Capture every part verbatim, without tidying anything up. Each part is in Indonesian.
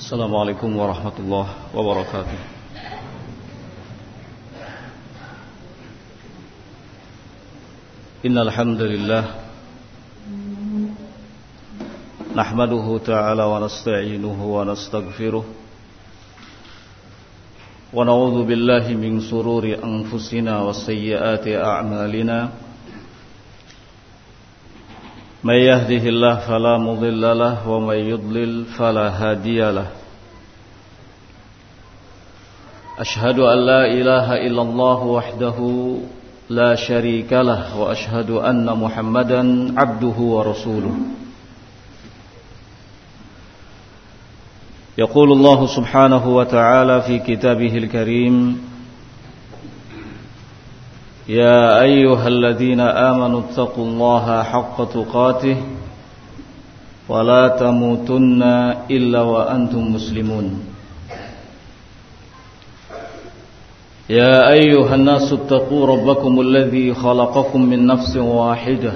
Assalamualaikum warahmatullahi wabarakatuh. Innal hamdalillah nahmaduhu ta'ala wa nasta'inuhu wa nastaghfiruh wa na'udzu billahi min shururi anfusina wa sayyiati a'malina. Man yahdihillahu fala mudilla lahu wa man yudlil fala hadiya lahu. Ashhadu an la ilaha illallah wahdahu la syarika lahu wa ashhadu anna Muhammadan abduhu wa rasuluh. Yaqulu Allah subhanahu wa ta'ala fi kitabihil karim, يا أيها الذين آمنوا اتقوا الله حق تقاته ولا تموتن إلا وأنتم مسلمون. يا أيها الناس اتقوا ربكم الذي خلقكم من نفس واحدة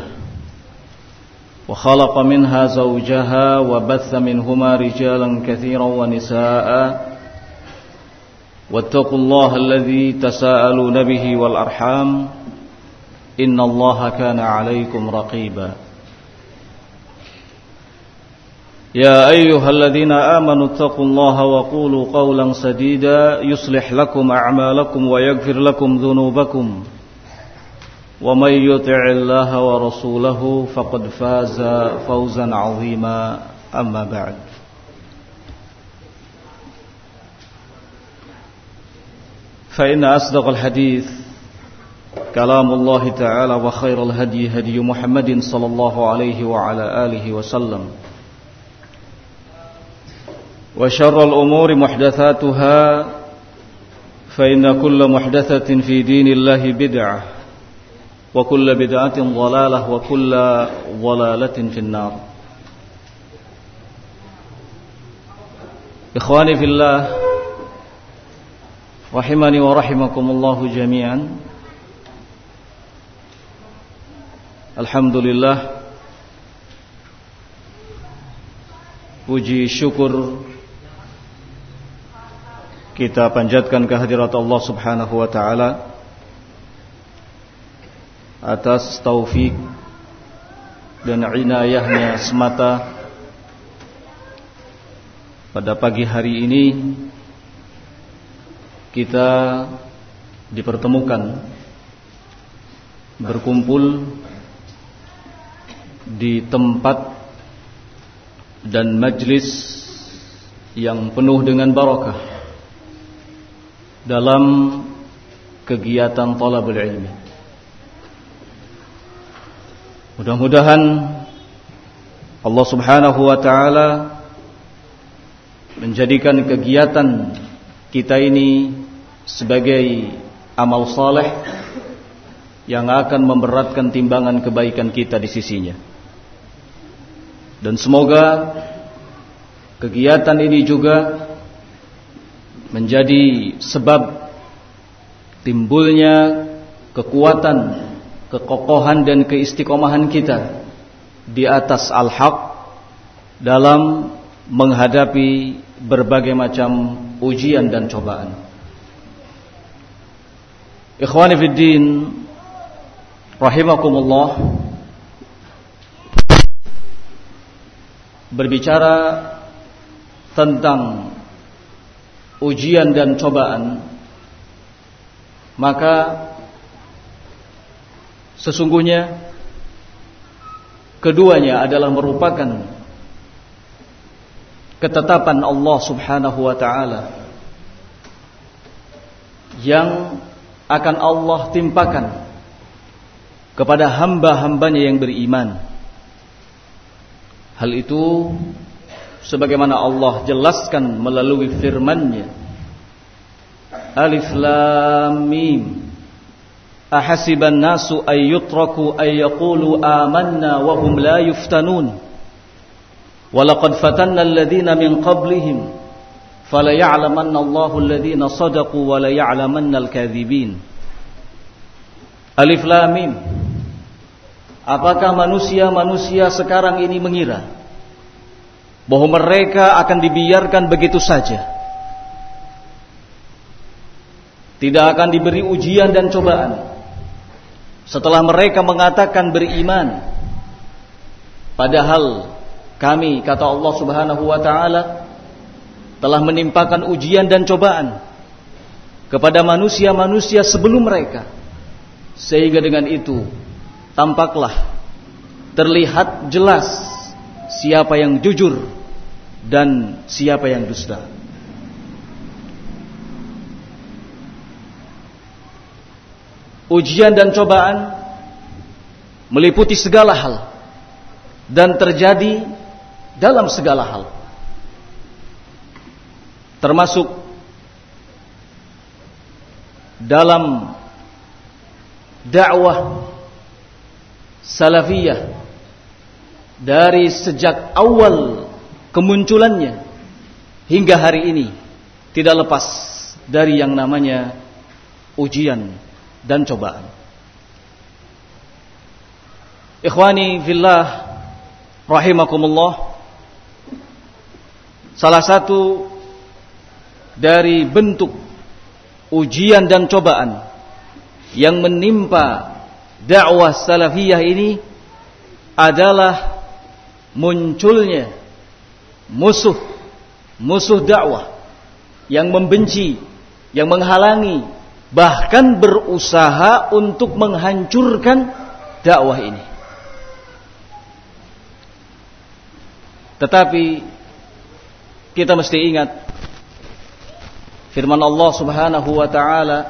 وخلق منها زوجها وبث منهما رجالا كثيرا ونساء واتقوا الله الذي تساءلون به والأرحام إن الله كان عليكم رقيبا. يا أيها الذين آمنوا اتقوا الله وقولوا قولا سديدا يصلح لكم أعمالكم ويغفر لكم ذنوبكم ومن يطع الله ورسوله فقد فاز فوزا عظيما. أما بعد، فإن أصدق الحديث كلام الله تعالى وخير الهدي هدي محمد صلى الله عليه وعلى آله وسلم وشر الأمور محدثاتها فإن كل محدثة في دين الله بدعة وكل بدعة ضلالة وكل ضلالة في النار. إخواني في الله rahimani wa rahimakumullahu jami'an. Alhamdulillah, puji syukur kita panjatkan kehadirat Allah subhanahu wa ta'ala atas taufik dan inayahnya semata. Pada pagi hari ini kita dipertemukan, berkumpul di tempat dan majlis yang penuh dengan barakah dalam kegiatan thalabul ilmi. Mudah-mudahan Allah subhanahu wa ta'ala menjadikan kegiatan kita ini sebagai amal saleh yang akan memberatkan timbangan kebaikan kita di sisinya. Dan semoga kegiatan ini juga menjadi sebab timbulnya kekuatan, kekokohan dan keistiqomahan kita di atas al-haq dalam menghadapi berbagai macam ujian dan cobaan. Ikhwani fiddin rahimakumullah, berbicara tentang ujian dan cobaan, maka sesungguhnya keduanya adalah merupakan ketetapan Allah subhanahu wa ta'ala yang akan Allah timpakan kepada hamba-hambanya yang beriman. Hal itu sebagaimana Allah jelaskan melalui firman-Nya, Alif Lam Mim, ahasiban nasu ay yutraku ay yaqulu amanna wa hum la yuftanun walaqad fatanna alladhina min qablihim fala ya'lamanna Allahu alladhina sadaqu wa la ya'lamanna al-kadhibin. Alif Lam Mim. Apakah manusia-manusia sekarang ini mengira bahwa mereka akan dibiarkan begitu saja, tidak akan diberi ujian dan cobaan setelah mereka mengatakan beriman. Padahal kami, kata Allah Subhanahu wa ta'ala, telah menimpakan ujian dan cobaan kepada manusia-manusia sebelum mereka, sehingga dengan itu tampaklah terlihat jelas siapa yang jujur dan siapa yang dusta. Ujian dan cobaan meliputi segala hal dan terjadi dalam segala hal, termasuk dalam dakwah salafiyah dari sejak awal kemunculannya hingga hari ini tidak lepas dari yang namanya ujian dan cobaan. Ikhwani fillah rahimakumullah, salah satu dari bentuk ujian dan cobaan yang menimpa dakwah salafiyah ini adalah munculnya musuh musuh dakwah yang membenci, yang menghalangi, bahkan berusaha untuk menghancurkan dakwah ini. Tetapi kita mesti ingat firman Allah Subhanahu wa ta'ala,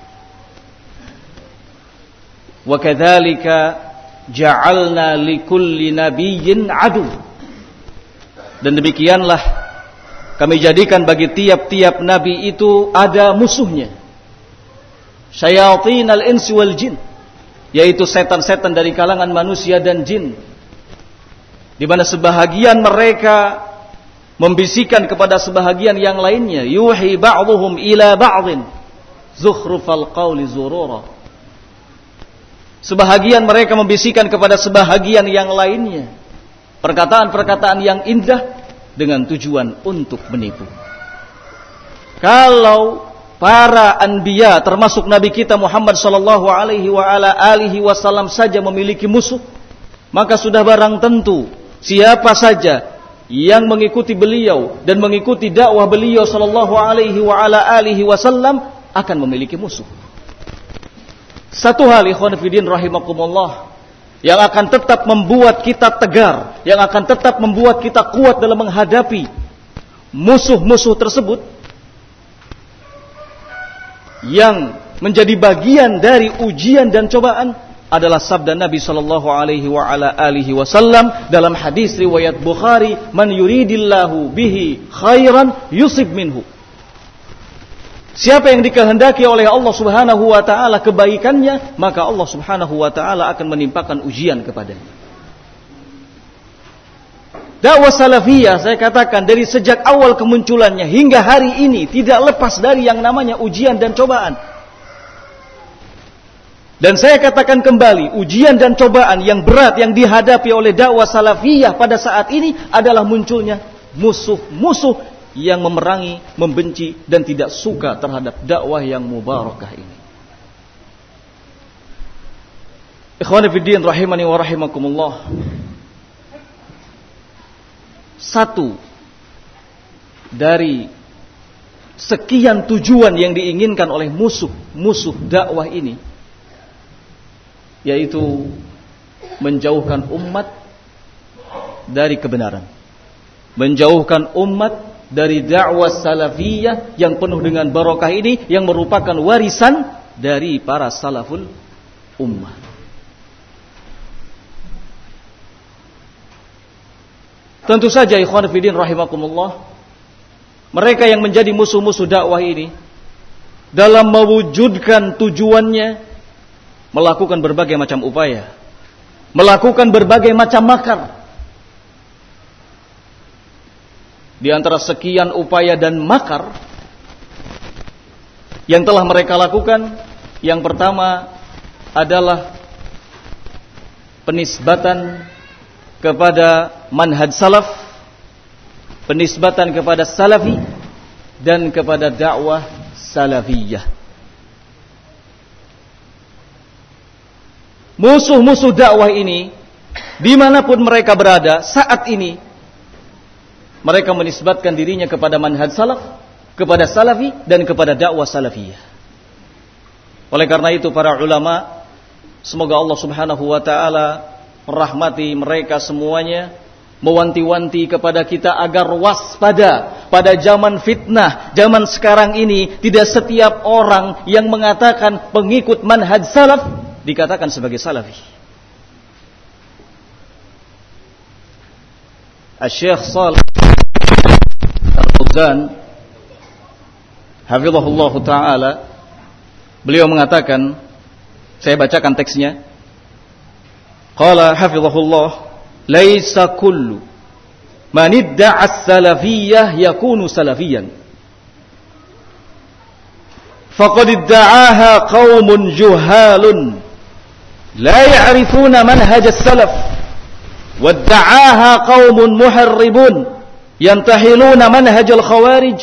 wa kadzalika ja'alna likulli nabiyyin adu, dan demikianlah kami jadikan bagi tiap-tiap nabi itu ada musuhnya, syayatinal insi wal jin, yaitu setan-setan dari kalangan manusia dan jin, di mana sebahagian mereka membisikkan kepada sebahagian yang lainnya, yuhi ba'dhum ila ba'dhin zukhrufal qawli zurura. Sebahagian mereka membisikkan kepada sebahagian yang lainnya perkataan-perkataan yang indah dengan tujuan untuk menipu. Kalau para anbiya termasuk nabi kita Muhammad sallallahu alaihi wa ala alihi wasallam saja memiliki musuh, maka sudah barang tentu siapa saja yang mengikuti beliau dan mengikuti dakwah beliau sallallahu alaihi wa ala alihi wasallam akan memiliki musuh. Satu hal ikhwan fillah rahimakumullah yang akan tetap membuat kita tegar, yang akan tetap membuat kita kuat dalam menghadapi musuh-musuh tersebut, yang menjadi bagian dari ujian dan cobaan, adalah sabda Nabi sallallahu alaihi wa ala alihi wasallam dalam hadis riwayat Bukhari, man yuridillahu bihi khairan yusib minhu. Siapa yang dikehendaki oleh Allah Subhanahu wa taala kebaikannya, maka Allah Subhanahu wa taala akan menimpakan ujian kepadanya. Dakwah salafiyah, saya katakan, dari sejak awal kemunculannya hingga hari ini tidak lepas dari yang namanya ujian dan cobaan. Dan saya katakan kembali, ujian dan cobaan yang berat yang dihadapi oleh dakwah salafiyah pada saat ini adalah munculnya musuh-musuh yang memerangi, membenci, dan tidak suka terhadap dakwah yang mubarakah ini. Ikhwani fiddin rahimani wa rahimakumullah. Satu dari sekian tujuan yang diinginkan oleh musuh-musuh dakwah ini, yaitu menjauhkan umat dari kebenaran, menjauhkan umat dari dakwah salafiyah yang penuh dengan barokah ini, yang merupakan warisan dari para salaful ummah. Tentu saja ikhwan fillah rahimakumullah, mereka yang menjadi musuh-musuh dakwah ini dalam mewujudkan tujuannya melakukan berbagai macam upaya, melakukan berbagai macam makar. Di antara sekian upaya dan makar yang telah mereka lakukan, yang pertama adalah penisbatan kepada manhaj salaf penisbatan kepada salafi dan kepada dakwah salafiyah. Musuh-musuh dakwah ini dimanapun mereka berada saat ini, mereka menisbatkan dirinya kepada manhaj salaf, kepada salafi dan kepada dakwah salafiyah. Oleh karena itu para ulama, semoga Allah Subhanahu wa taala merahmati mereka semuanya, mewanti-wanti kepada kita agar waspada pada zaman fitnah, zaman sekarang ini. Tidak setiap orang yang mengatakan pengikut manhaj salaf dikatakan sebagai salafi. Asy-Syaikh Shalih Al-Fauzan hafizahullah taala, beliau mengatakan, saya bacakan teksnya. Qala hafizahullah, laisa kullu man idda'a as-salafiyyah yakunu salafiyan. Faqad idda'aha qaumun juhalun la ya'rifuna manhaj as-salaf, wadda'aha qaumun muharribun yantahiluna manhaj al-khawarij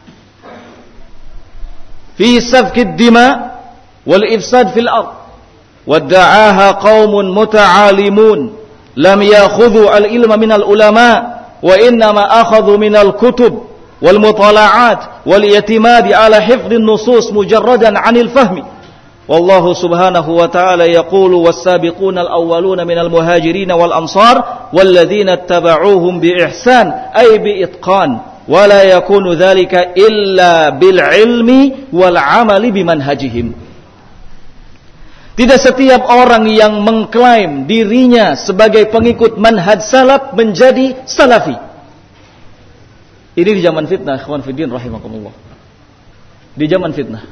fi safk ad-dima wal ifsad fil ard. Wadda'aha qaumun muta'alimun lam yakhudhu al-ilma min al-ulama wa innama akhadhu min al-kutub wal mutala'at wal i'timadi ala hifdhi an-nusus mujarradan 'anil fahmi. Wallahu subhanahu wa ta'ala yaqulu was-sabiquna al-awwaluna min al-muhajirin wal ansar walladzina ittaba'uuhum bi ihsan ay bi itqan wa la yakunu dhalika illa bil ilmi wal 'amali bi manhajihim. Tidak setiap orang yang mengklaim dirinya sebagai pengikut manhaj salaf menjadi salafi. Ini di zaman fitnah, ikhwan fiddin rahimakumullah. Di zaman fitnah.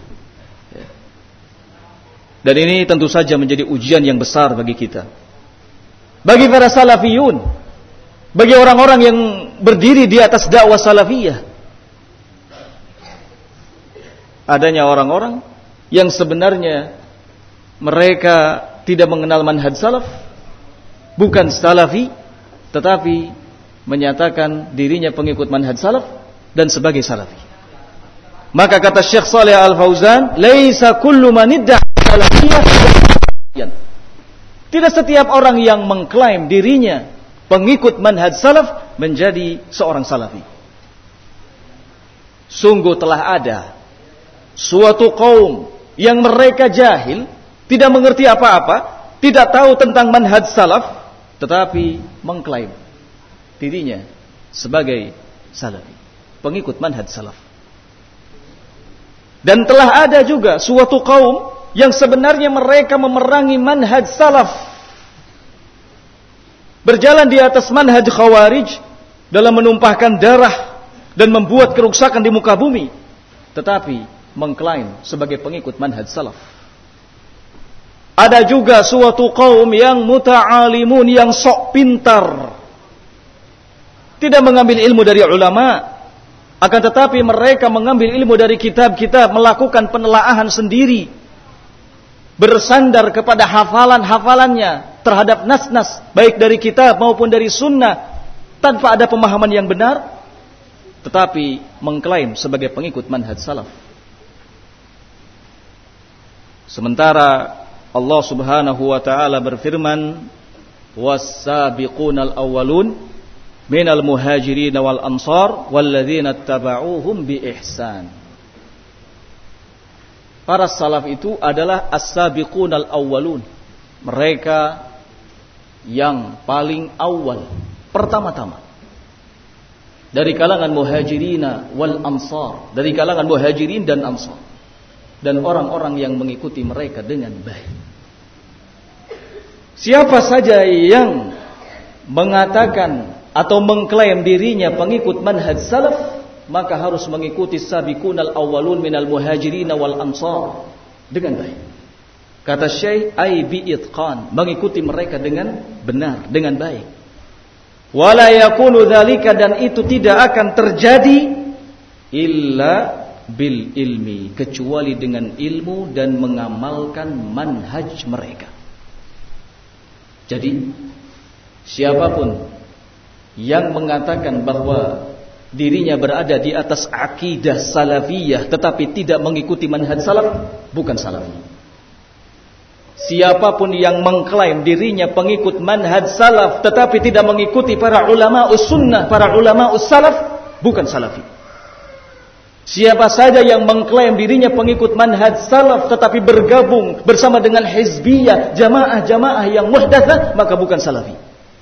Dan ini tentu saja menjadi ujian yang besar bagi kita. Bagi para salafiyun, bagi orang-orang yang berdiri di atas dakwah salafiyah. Adanya orang-orang yang sebenarnya mereka tidak mengenal manhaj salaf, bukan salafi, tetapi menyatakan dirinya pengikut manhaj salaf dan sebagai salafi. Maka kata Syekh Shalih Al-Fauzan, laisa kullu man idda'a salafiyah. Tidak setiap orang yang mengklaim dirinya pengikut manhaj salaf menjadi seorang salafi. Sungguh telah ada suatu kaum yang mereka jahil, tidak mengerti apa-apa, tidak tahu tentang manhaj salaf, tetapi mengklaim dirinya sebagai salafi, pengikut manhaj salaf. Dan telah ada juga suatu kaum yang sebenarnya mereka memerangi manhaj salaf, berjalan di atas manhaj khawarij dalam menumpahkan darah dan membuat kerusakan di muka bumi, tetapi mengklaim sebagai pengikut manhaj salaf. Ada juga suatu kaum yang muta'alimun, yang sok pintar, tidak mengambil ilmu dari ulama, akan tetapi mereka mengambil ilmu dari kitab-kitab, melakukan penelaahan sendiri, bersandar kepada hafalan-hafalannya terhadap nas-nas, baik dari kitab maupun dari sunnah, tanpa ada pemahaman yang benar, tetapi mengklaim sebagai pengikut manhaj salaf. Sementara Allah Subhanahu wa taala berfirman, was-sabiqunal awwalun minal muhajirin wal ansar walladzina ittaba'uuhum bi ihsan. Para salaf itu adalah as-sabiqunal awwalun, mereka yang paling awal, pertama-tama, dari kalangan muhajirina wal ansar, dari kalangan muhajirin dan ansar, dan orang-orang yang mengikuti mereka dengan baik. Siapa saja yang mengatakan atau mengklaim dirinya pengikut manhaj salaf, maka harus mengikuti sabiqunal awwalun minal muhajirin wal ansar dengan baik. Kata Syekh, ai bi itqan, mengikuti mereka dengan benar, dengan baik. Wala yakunu dzalika, dan itu tidak akan terjadi illa bil ilmi, kecuali dengan ilmu dan mengamalkan manhaj mereka. Jadi siapapun yang mengatakan bahwa dirinya berada di atas akidah salafiyah tetapi tidak mengikuti manhaj salaf, bukan salafi. Siapapun yang mengklaim dirinya pengikut manhaj salaf tetapi tidak mengikuti para ulama us-sunnah, para ulama us-salaf, bukan salafi. Siapa saja yang mengklaim dirinya pengikut manhaj salaf tetapi bergabung bersama dengan hizbiyah, jamaah-jamaah yang muhdatsah, maka bukan salafi.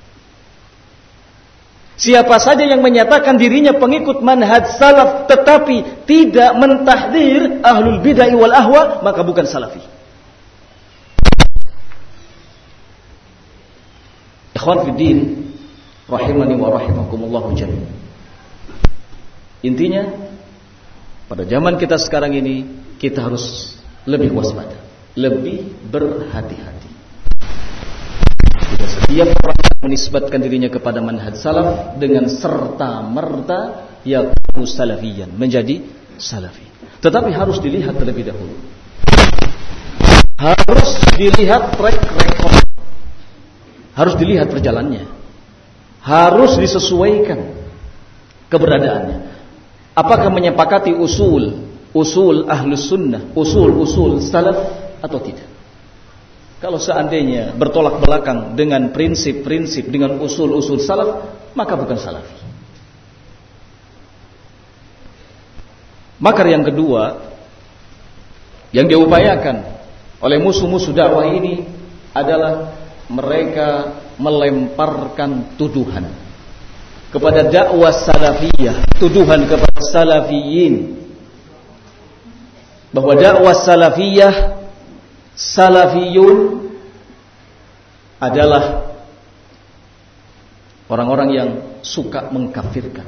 Siapa saja yang menyatakan dirinya pengikut manhaj salaf tetapi tidak mentahdir ahlul bid'ah wal ahwa, maka bukan salafi. Ikhwan fiddin rahimani wa rahimakumullah jami'an. Intinya pada zaman kita sekarang ini kita harus lebih waspada, lebih berhati-hati. Tidak setiap orang menisbatkan dirinya kepada manhaj salaf dengan serta-merta yakunu salafiyan, menjadi salafi. Tetapi harus dilihat terlebih dahulu. Harus dilihat track record. Harus dilihat perjalanannya. Harus disesuaikan keberadaannya. Apakah menyepakati usul, usul ahlus sunnah, usul-usul salaf atau tidak? Kalau seandainya bertolak belakang dengan prinsip-prinsip, dengan usul-usul salaf, maka bukan salafi. Makar yang kedua yang diupayakan oleh musuh-musuh dakwah ini adalah mereka melemparkan tuduhan kepada dakwah salafiyah, tuduhan kepada salafiyin, bahwa dakwah salafiyah, salafiyun adalah orang-orang yang suka mengkafirkan.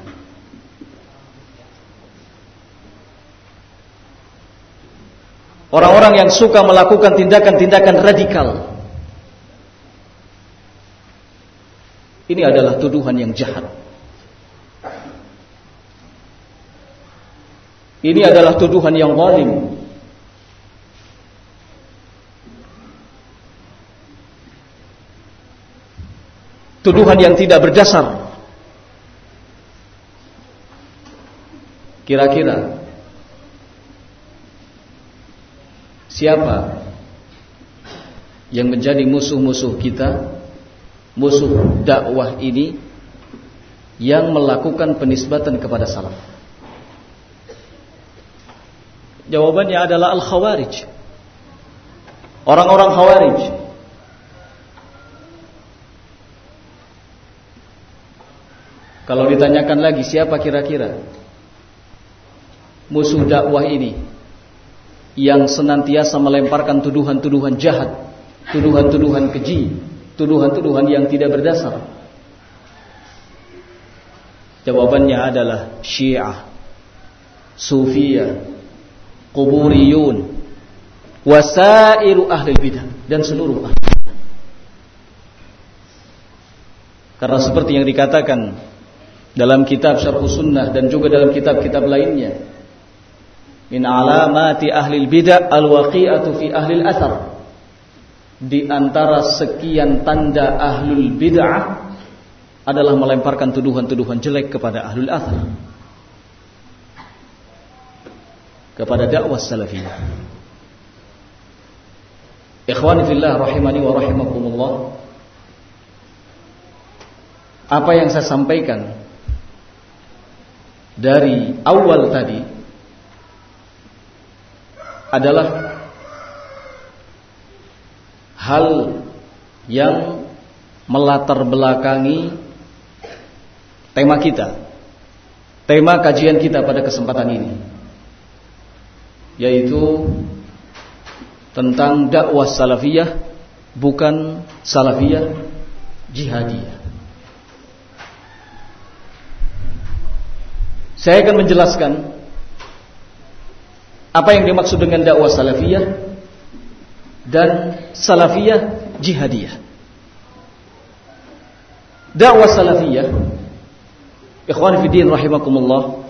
Orang-orang yang suka melakukan tindakan-tindakan radikal. Ini adalah tuduhan yang jahat. Ini adalah tuduhan yang zalim. Tuduhan yang tidak berdasar. Kira-kira siapa yang menjadi musuh-musuh kita, musuh dakwah ini, yang melakukan penisbatan kepada salaf? Jawabannya adalah al-khawarij. Orang-orang khawarij. Kalau ditanyakan lagi siapa kira-kira musuh dakwah ini yang senantiasa melemparkan tuduhan-tuduhan jahat, tuduhan-tuduhan keji, tuduhan-tuduhan yang tidak berdasar, jawabannya adalah Syiah, Sufiyah, Quburiyun, wasairu ahli bidah, dan seluruh ahli. Karena seperti yang dikatakan dalam kitab Syarh Sunnah dan juga dalam kitab-kitab lainnya, min alamati ahli bidah al-waqi'atu fi ahli al-athar. Di antara sekian tanda ahlul bid'ah adalah melemparkan tuduhan-tuduhan jelek kepada ahlul athar, kepada dakwah salafiyah. Ikhwani fillah rahimani wa rahimakumullah, apa yang saya sampaikan dari awal tadi adalah hal yang melatar belakangi tema kita, tema kajian kita pada kesempatan ini, yaitu tentang dakwah salafiyah, bukan salafiyah jihadiyah. Saya akan menjelaskan apa yang dimaksud dengan dakwah salafiyah dan salafiyah jihadiyah. Dakwah salafiyah, ikhwan fillah rahimakumullah,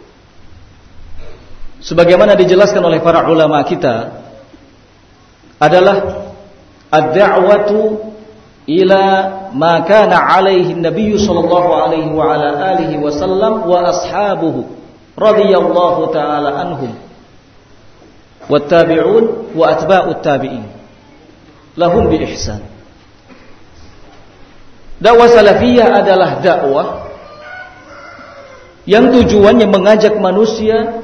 sebagaimana dijelaskan oleh para ulama kita, adalah ad-da'watu ila ma kana alaihi Nabi sallallahu alaihi wa ala alihi wasallam wa ashabuhu radhiyallahu taala anhum wattabi'un wa atba'ut tabi'in lahum bi ihsan. Dakwah salafiyah adalah dakwah yang tujuannya mengajak manusia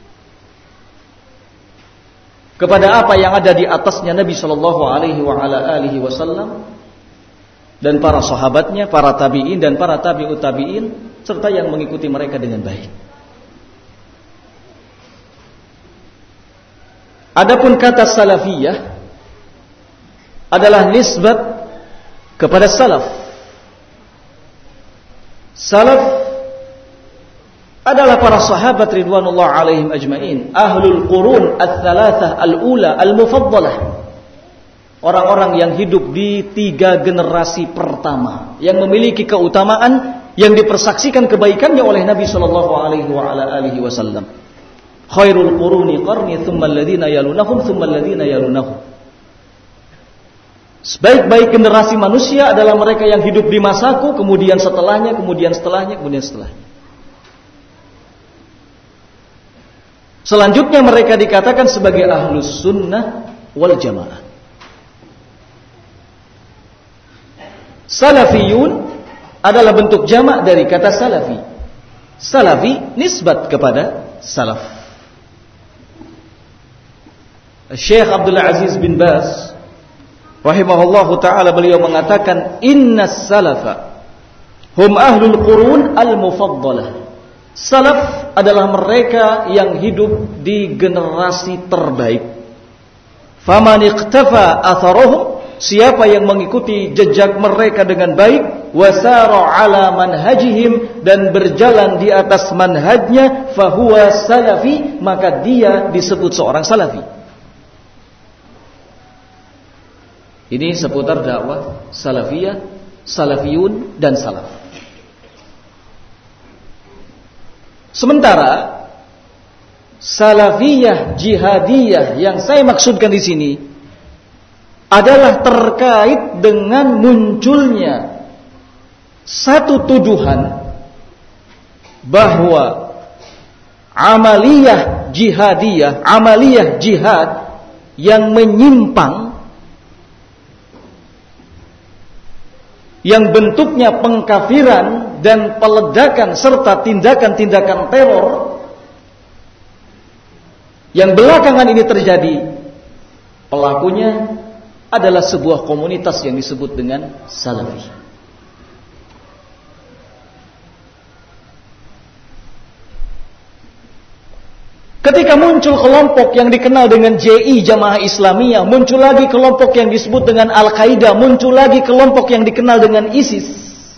kepada apa yang ada di atasnya Nabi sallallahu alaihi wa ala alihi wasallam dan para sahabatnya, para tabi'in dan para tabi'ut tabi'in serta yang mengikuti mereka dengan baik. Adapun kata salafiyah adalah nisbat kepada salaf. Salaf adalah para sahabat ridwanullah alaihim ajma'in, ahlul qurun ats-tsalatsah al-ula al-mufaddalah. Orang-orang yang hidup di tiga generasi pertama yang memiliki keutamaan yang dipersaksikan kebaikannya oleh Nabi sallallahu alaihi wa ala alihi wasallam. Khairul quruni qarni tsumma alladziina yalunahum tsumma alladziina yalunahum. Sebaik-baik generasi manusia adalah mereka yang hidup di masaku, kemudian setelahnya, kemudian setelahnya, kemudian setelahnya. Selanjutnya mereka dikatakan sebagai ahlus sunnah wal jamaah. Salafiyun adalah bentuk jamak dari kata salafi. Salafi nisbat kepada salaf. Syekh Abdul Aziz bin Baz rahimahullahu ta'ala beliau mengatakan innas salafa hum ahlul qurun al-mufaddalah. Salaf adalah mereka yang hidup di generasi terbaik. Faman iqtafa atharuhum, siapa yang mengikuti jejak mereka dengan baik, wasara ala manhajihim, dan berjalan di atas manhajnya, fahuwa salafi, maka dia disebut seorang salafi. Ini seputar dakwah salafiyah, salafiyun dan salaf. Sementara salafiyah jihadiyah yang saya maksudkan di sini adalah terkait dengan munculnya satu tuduhan bahwa amaliyah jihadiyah, amaliyah jihad yang menyimpang, yang bentuknya pengkafiran dan peledakan serta tindakan-tindakan teror yang belakangan ini terjadi, pelakunya adalah sebuah komunitas yang disebut dengan salafi. Ketika muncul kelompok yang dikenal dengan J I, Jamaah Islamiyah, muncul lagi kelompok yang disebut dengan Al-Qaeda, muncul lagi kelompok yang dikenal dengan ISIS,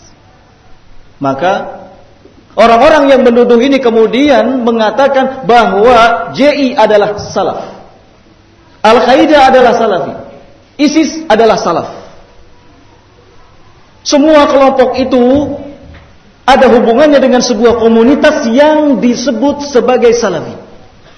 maka orang-orang yang menuduh ini kemudian mengatakan bahwa J I adalah salaf, Al-Qaeda adalah salafi, ISIS adalah salaf. Semua kelompok itu ada hubungannya dengan sebuah komunitas yang disebut sebagai salafi.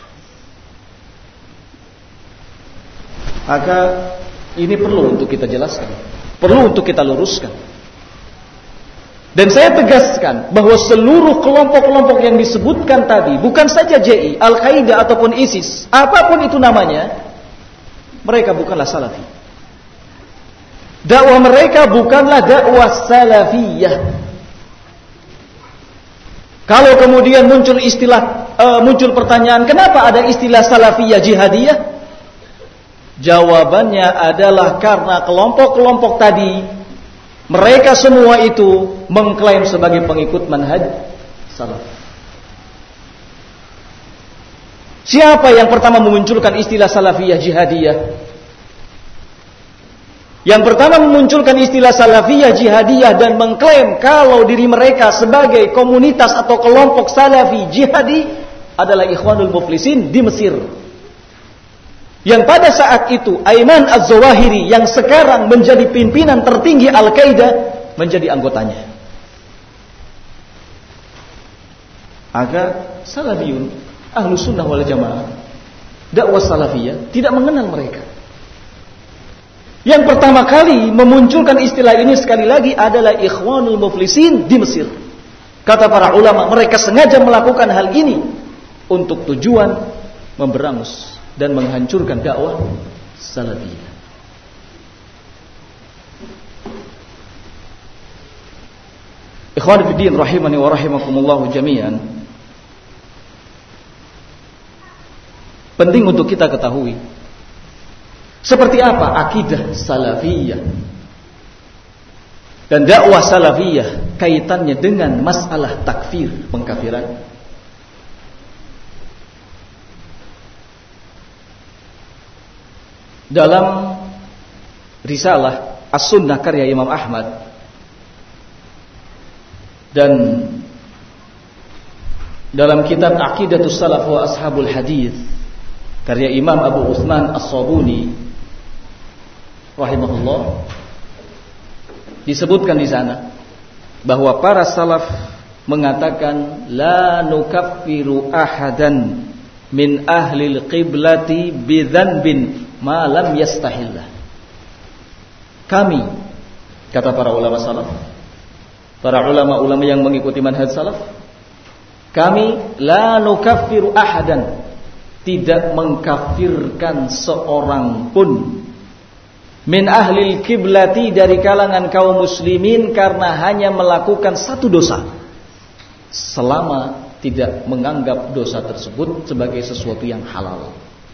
Maka ini perlu untuk kita jelaskan, perlu untuk kita luruskan. Dan saya tegaskan bahwa seluruh kelompok-kelompok yang disebutkan tadi, bukan saja J I, Al-Qaeda ataupun ISIS, apapun itu namanya, mereka bukanlah salafi. Dakwah mereka bukanlah dakwah salafiyah. Kalau kemudian muncul istilah, uh, muncul pertanyaan, kenapa ada istilah salafiyah jihadiyah? Jawabannya adalah karena kelompok-kelompok tadi, mereka semua itu mengklaim sebagai pengikut manhaj salaf. Siapa yang pertama memunculkan istilah salafiyah jihadiyah? Yang pertama memunculkan istilah salafiyah jihadiyah dan mengklaim kalau diri mereka sebagai komunitas atau kelompok salafi jihadi adalah Ikhwanul Muflisin di Mesir. Yang pada saat itu Ayman Az-Zawahiri yang sekarang menjadi pimpinan tertinggi Al-Qaeda menjadi anggotanya. Agar salafiyun, ahlus sunnah wal jamaah, dakwah salafiyah tidak mengenal mereka. Yang pertama kali memunculkan istilah ini sekali lagi adalah Ikhwanul Muflisin di Mesir. Kata para ulama, mereka sengaja melakukan hal ini untuk tujuan memberangus dan menghancurkan dakwah salafiyah. Ikhwan fiddin rahimani wa rahimakumullah jami'an. Penting untuk kita ketahui seperti apa akidah salafiyah dan dakwah salafiyah kaitannya dengan masalah takfir, pengkafiran. Dalam risalah As-Sunnah karya Imam Ahmad dan dalam kitab Aqidatus Salaf wa Ashabul Hadith karya Imam Abu Utsman As-Sabuni rahimahullah, disebutkan di sana bahwa para salaf mengatakan la nukaffiru ahadan min ahlil qiblati bidzanbin ma lam yastahillah. Kami, kata para ulama salaf, para ulama-ulama yang mengikuti manhaj salaf, kami la nukaffiru ahadan, tidak mengkafirkan seorang pun min ahlil kiblati, dari kalangan kaum muslimin, karena hanya melakukan satu dosa, selama tidak menganggap dosa tersebut sebagai sesuatu yang halal.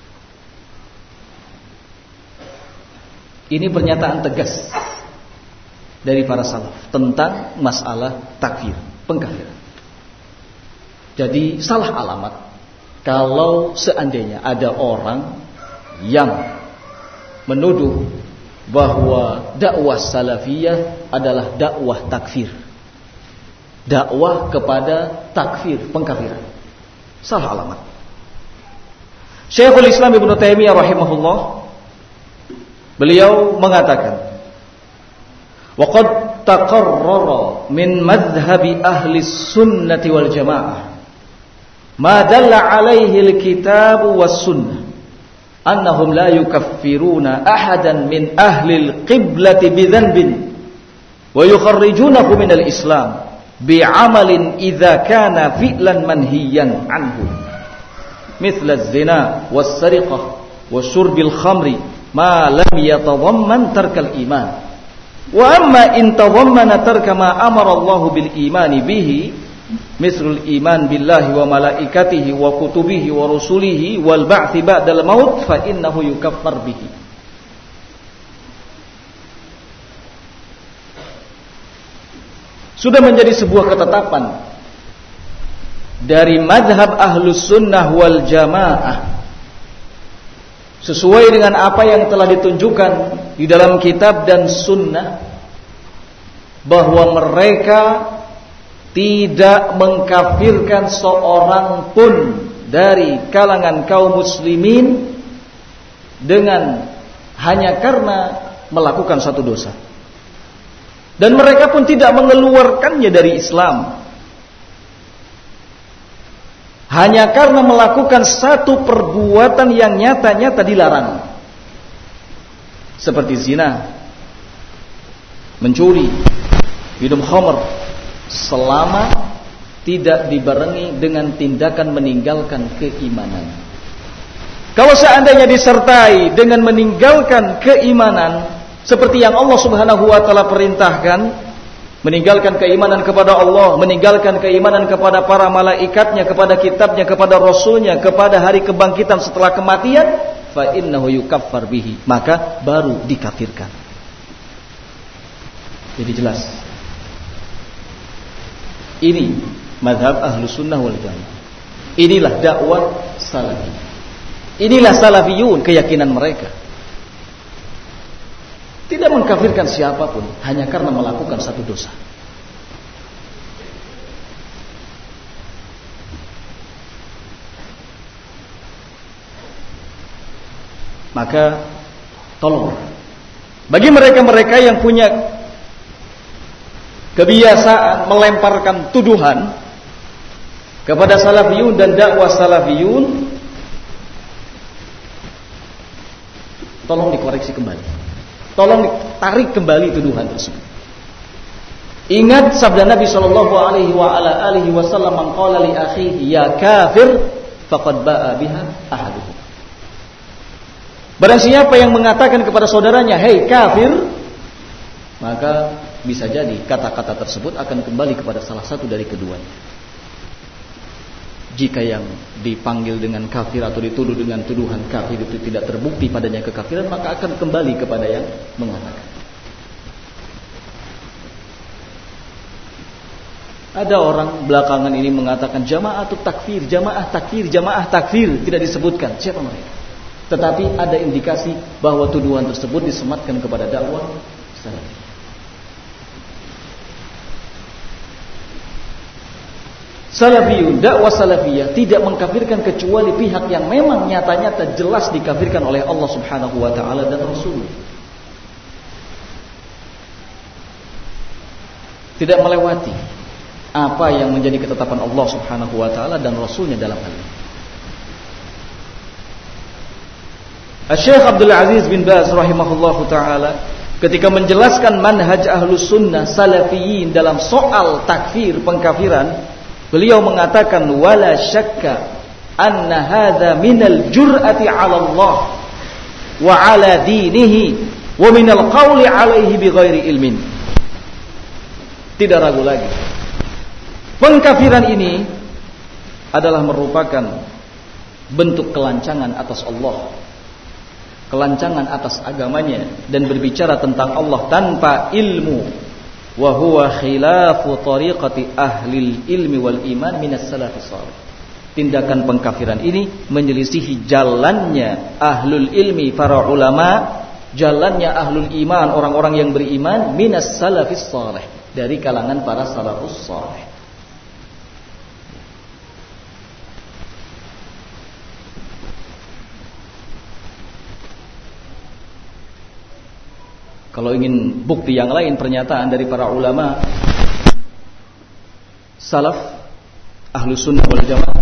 Ini pernyataan tegas dari para salaf tentang masalah takfir, pengkafiran. Jadi salah alamat kalau seandainya ada orang yang menuduh bahwa dakwah salafiyah adalah dakwah takfir, dakwah kepada takfir, pengkafiran. Salah alamat. Syekhul Islam Ibnu Taimiyah rahimahullah, beliau mengatakan, wa qad taqarrara min madhhabi ahli sunnati wal jamaah ma dalla alaihi al-kitab was sunnah annahum la yukaffiruna ahadan min ahli al-qiblati bidhanbin wa yukharrijunahu min al-islam bi'amalin idza kana fi'lan manhiyan anhu mithla az-zina was-sariqah wa syurbil khamri ma lam yatadamman tarkal iman. Wa amma in tadammana tarka ma amara Allah bil imani bihi mislul iman billahi wa malaikatihi wa kutubihi wa rusulihi wal ba'thi ba'dal maut fa innahu yukaffar bihi. Sudah menjadi sebuah ketetapan dari madhab ahlus sunnah wal jamaah, sesuai dengan apa yang telah ditunjukkan di dalam kitab dan sunnah, bahwa mereka tidak mengkafirkan seorang pun dari kalangan kaum muslimin dengan hanya karena melakukan satu dosa. Dan mereka pun tidak mengeluarkannya dari Islam hanya karena melakukan satu perbuatan yang nyata-nyata dilarang, seperti zina, mencuri, minum khamr, selama tidak dibarengi dengan tindakan meninggalkan keimanan. Kalau seandainya disertai dengan meninggalkan keimanan, seperti yang Allah Subhanahu wa taala perintahkan, meninggalkan keimanan kepada Allah, meninggalkan keimanan kepada para malaikatnya, kepada kitabnya, kepada rasulnya, kepada hari kebangkitan setelah kematian, fa innahu yukaffar bihi, maka baru dikafirkan. Jadi jelas, ini mazhab ahlu sunnah wal jamaah. Inilah dakwah salafi. Inilah salafiyun, keyakinan mereka. Tidak mengkafirkan siapapun hanya karena melakukan satu dosa. Maka tolong, bagi mereka-mereka yang punya kebiasaan melemparkan tuduhan kepada salafiyun dan dakwah salafiyun, tolong dikoreksi kembali. Tolong tarik kembali tuduhan tersebut. Ingat sabda Nabi sallallahu alaihi wa ala alihi wasallam, "Man qala li akhihi ya kafir faqad ba'a biha ahaduhum." Barang siapa yang mengatakan kepada saudaranya, "Hei kafir," maka bisa jadi kata-kata tersebut akan kembali kepada salah satu dari keduanya. Jika yang dipanggil dengan kafir atau dituduh dengan tuduhan kafir itu tidak terbukti padanya kekafiran, maka akan kembali kepada yang mengatakan. Ada orang belakangan ini mengatakan jamaah takfir, jamaah takfir, jamaah takfir, tidak disebutkan siapa mereka. Tetapi ada indikasi bahwa tuduhan tersebut disematkan kepada dakwah salafiyah. Salafiyun, dakwah salafiyah tidak mengkafirkan kecuali pihak yang memang nyata-nyata jelas dikafirkan oleh Allah Subhanahu wa taala dan Rasul. Tidak melewati apa yang menjadi ketetapan Allah Subhanahu wa taala dan Rasulnya dalam hal ini. Syekh Abdul Aziz bin Baz rahimahullahu taala ketika menjelaskan manhaj Ahlus Sunnah Salafiyin dalam soal takfir pengkafiran, beliau mengatakan wala syakka anna hadza minal jur'ati 'ala Allah wa 'ala dinihi wa minal qawli 'alaihi bighairi ilmin. Tidak ragu lagi, pengkafiran ini adalah merupakan bentuk kelancangan atas Allah, kelancangan atas agamanya, dan berbicara tentang Allah tanpa ilmu, wa huwa khilafu tariqati ahlil ilmi wal iman minas salafis salih. Tindakan pengkafiran ini menyelisihi jalannya ahlul ilmi, para ulama, jalannya ahlul iman, orang-orang yang beriman, minas salafis salih, dari kalangan para salafus salih. Kalau ingin bukti yang lain, pernyataan dari para ulama salaf Ahlus Sunnah wal Jamaah,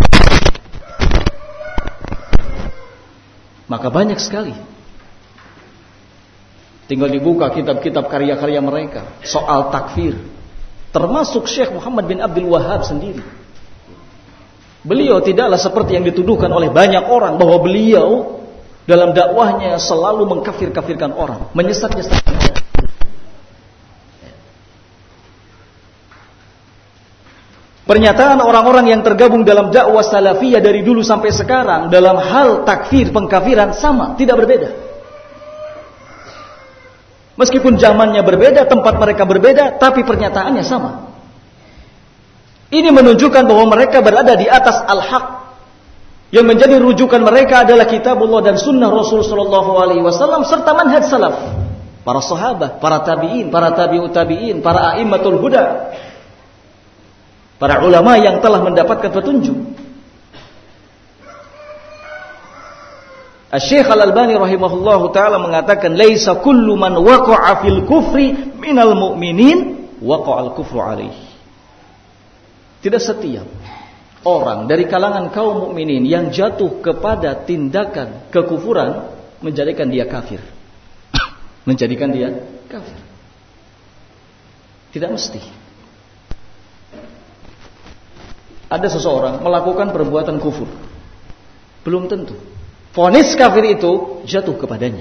maka banyak sekali. Tinggal dibuka kitab-kitab karya-karya mereka soal takfir, termasuk Syekh Muhammad bin Abdul Wahhab sendiri. Beliau tidaklah seperti yang dituduhkan oleh banyak orang bahwa beliau dalam dakwahnya selalu mengkafir-kafirkan orang, menyesat-nyesatkan orang. Pernyataan orang-orang yang tergabung dalam dakwah salafiyah dari dulu sampai sekarang dalam hal takfir, pengkafiran sama, tidak berbeda. Meskipun zamannya berbeda, tempat mereka berbeda, tapi pernyataannya sama. Ini menunjukkan bahwa mereka berada di atas al-haq. Yang menjadi rujukan mereka adalah kitabullah dan sunnah Rasul sallallahu alaihi wasallam serta manhaj salaf, para sahabat, para tabi'in, para tabi'ut tabi'in, para a'immatul huda, para ulama yang telah mendapatkan petunjuk. Asy-Syaikh Al-Albani rahimahullahu taala mengatakan laisa kullu man waqa'a fil kufri minal mu'minin waqa'al kufru alaihi. Tidak setiap orang dari kalangan kaum mukminin yang jatuh kepada tindakan kekufuran menjadikan dia kafir. Menjadikan dia kafir. Tidak mesti. Ada seseorang melakukan perbuatan kufur, belum tentu vonis kafir itu jatuh kepadanya.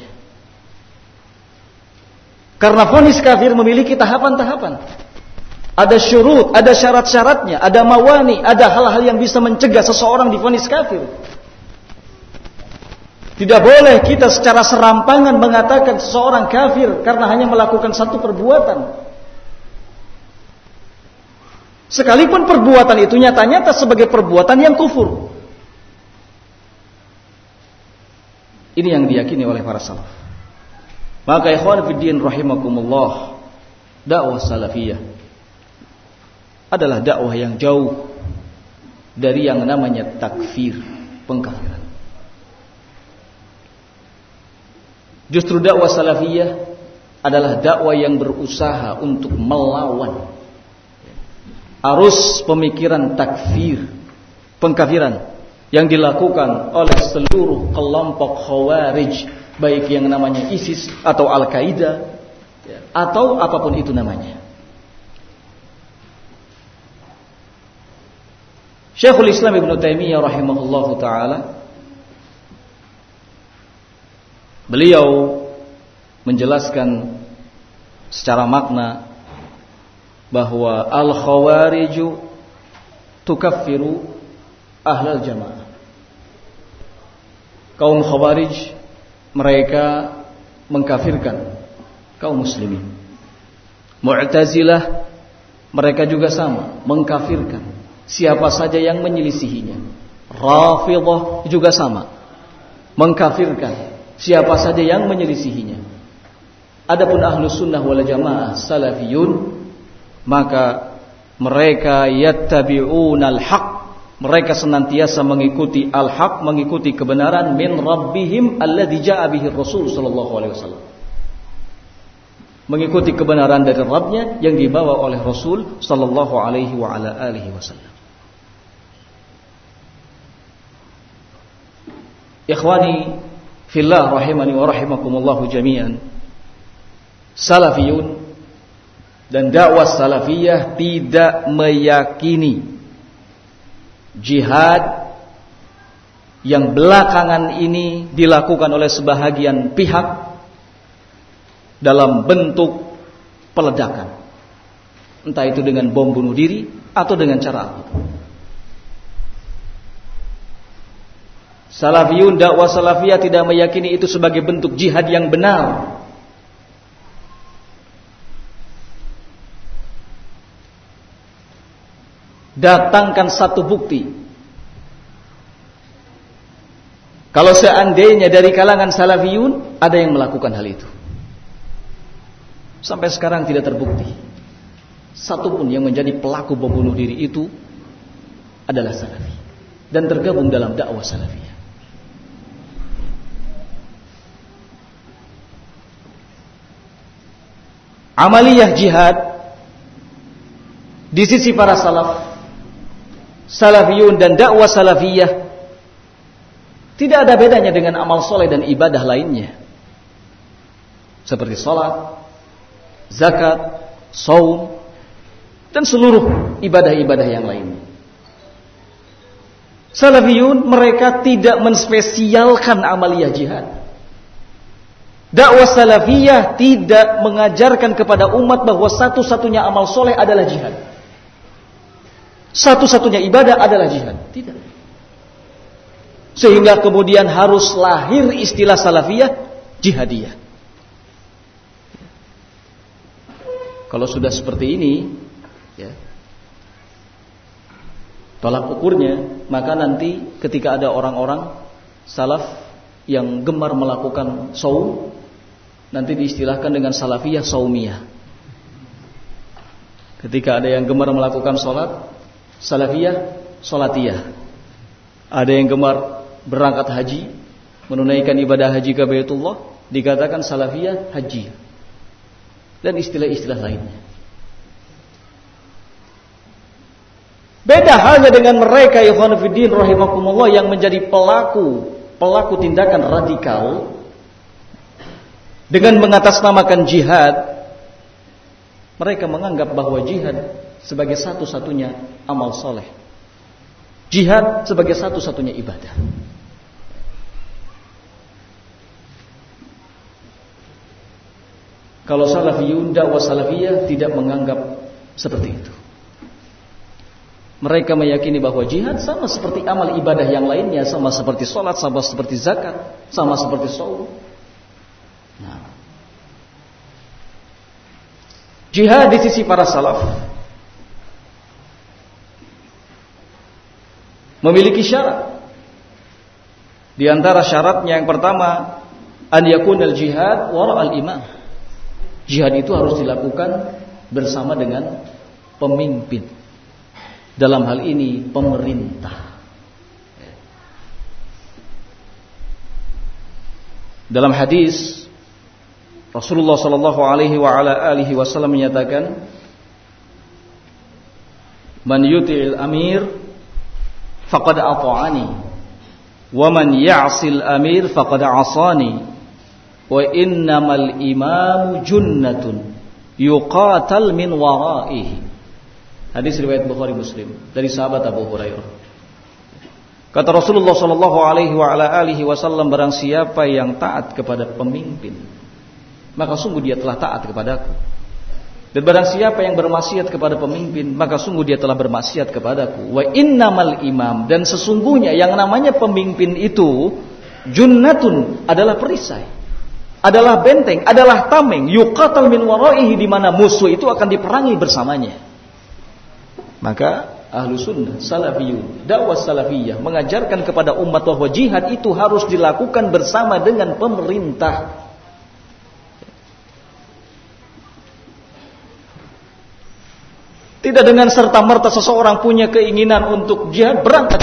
Karena vonis kafir memiliki tahapan-tahapan. Ada syurut, ada syarat-syaratnya, ada mawani, ada hal-hal yang bisa mencegah seseorang divonis kafir. Tidak boleh kita secara serampangan mengatakan seseorang kafir karena hanya melakukan satu perbuatan. Sekalipun perbuatan itu nyata-nyata sebagai perbuatan yang kufur. Ini yang diyakini oleh para salaf. Maka ikhwan fiddin rahimakumullah, dakwah salafiyah adalah dakwah yang jauh dari yang namanya takfir, pengkafiran. Justru dakwah salafiyah adalah dakwah yang berusaha untuk melawan arus pemikiran takfir, pengkafiran yang dilakukan oleh seluruh kelompok khawarij baik yang namanya ISIS atau Al-Qaeda atau apapun itu namanya. Syekhul Islam Ibnu Taimiyah rahimahullahu taala, beliau menjelaskan secara makna bahwa al-khawariju tukaffiru ahlal jamaah. Kaum khawarij mereka mengkafirkan kaum muslimin. Mu'tazilah mereka juga sama, mengkafirkan siapa saja yang menyelisihinya. Rafidhah juga sama, mengkafirkan siapa saja yang menyelisihinya. Adapun ahlus sunnah wal jamaah salafiyun, maka mereka yattabi'unal haq, mereka senantiasa mengikuti al-haq, mengikuti kebenaran min rabbihim alladzi ja'a bihi Rasul sallallahu alaihi wasallam. Mengikuti kebenaran dari Rabbnya yang dibawa oleh Rasul sallallahu alaihi wa ala alihi wasallam. Ikhwani fillah rahimani wa rahimakumullah jami'an. Salafiyun dan dakwah salafiyah tidak meyakini jihad yang belakangan ini dilakukan oleh sebahagian pihak dalam bentuk peledakan, entah itu dengan bom bunuh diri atau dengan cara apa. Salafiyun, dakwah salafiyah tidak meyakini itu sebagai bentuk jihad yang benar. Datangkan satu bukti. Kalau seandainya dari kalangan salafiyun ada yang melakukan hal itu. Sampai sekarang tidak terbukti satupun yang menjadi pelaku bom bunuh diri itu adalah salafi dan tergabung dalam dakwah salafiyah. Amaliyah jihad di sisi para salaf, salafiyun dan dakwah salafiyah tidak ada bedanya dengan amal soleh dan ibadah lainnya, seperti salat, zakat, saum, dan seluruh ibadah-ibadah yang lainnya. Salafiyun mereka tidak menspesialkan amaliyah jihad. Dakwah salafiyah tidak mengajarkan kepada umat bahwa satu-satunya amal soleh adalah jihad, satu-satunya ibadah adalah jihad. Tidak. Sehingga kemudian harus lahir istilah salafiyah jihadiyah. Kalau sudah seperti ini, ya, tolak ukurnya, maka nanti ketika ada orang-orang salaf yang gemar melakukan saum, nanti diistilahkan dengan salafiyah saumiyah. Ketika ada yang gemar melakukan sholat, salafiyah sholatiyah. Ada yang gemar berangkat haji, menunaikan ibadah haji ke Baitullah, dikatakan salafiyah haji. Dan istilah-istilah lainnya. Beda halnya dengan mereka ikhwan fillah rahimakumullah yang menjadi pelaku pelaku tindakan radikal dengan mengatasnamakan jihad. Mereka menganggap bahwa jihad sebagai satu-satunya amal soleh, jihad sebagai satu-satunya ibadah. Kalau salafiyun, dakwah salafiyah tidak menganggap seperti itu. Mereka meyakini bahwa jihad sama seperti amal ibadah yang lainnya, sama seperti sholat, sama seperti zakat, sama seperti saum. Nah, jihad di sisi para salaf memiliki syarat. Di antara syaratnya yang pertama, an yakunal jihad wara al-imam. Jihad itu harus dilakukan bersama dengan pemimpin. Dalam hal ini pemerintah. Dalam hadis Rasulullah sallallahu alaihi wa ala alihi wasallam menyatakan, "Man yuti'il amir faqad ata'ani, wa man ya'sil amir faqad 'asani." wa innamal imamu junnatun yuqatal min waraihi. Hadis riwayat Bukhari Muslim dari sahabat Abu Hurairah. Kata Rasulullah sallallahu alaihi wa ala alihi wasallam, barang siapa yang taat kepada pemimpin, maka sungguh dia telah taat kepadaku. Dan barang siapa yang bermaksiat kepada pemimpin, maka sungguh dia telah bermaksiat kepadaku. Wa innamal imam, dan sesungguhnya yang namanya pemimpin itu junnatun, adalah perisai, adalah benteng, adalah tameng, yuqatal min waraihi, di mana musuh itu akan diperangi bersamanya. Maka ahlu sunnah, salafiyun, dakwah salafiyah mengajarkan kepada umat bahwa jihad itu harus dilakukan bersama dengan pemerintah. Tidak dengan serta-merta seseorang punya keinginan untuk jihad berangkat.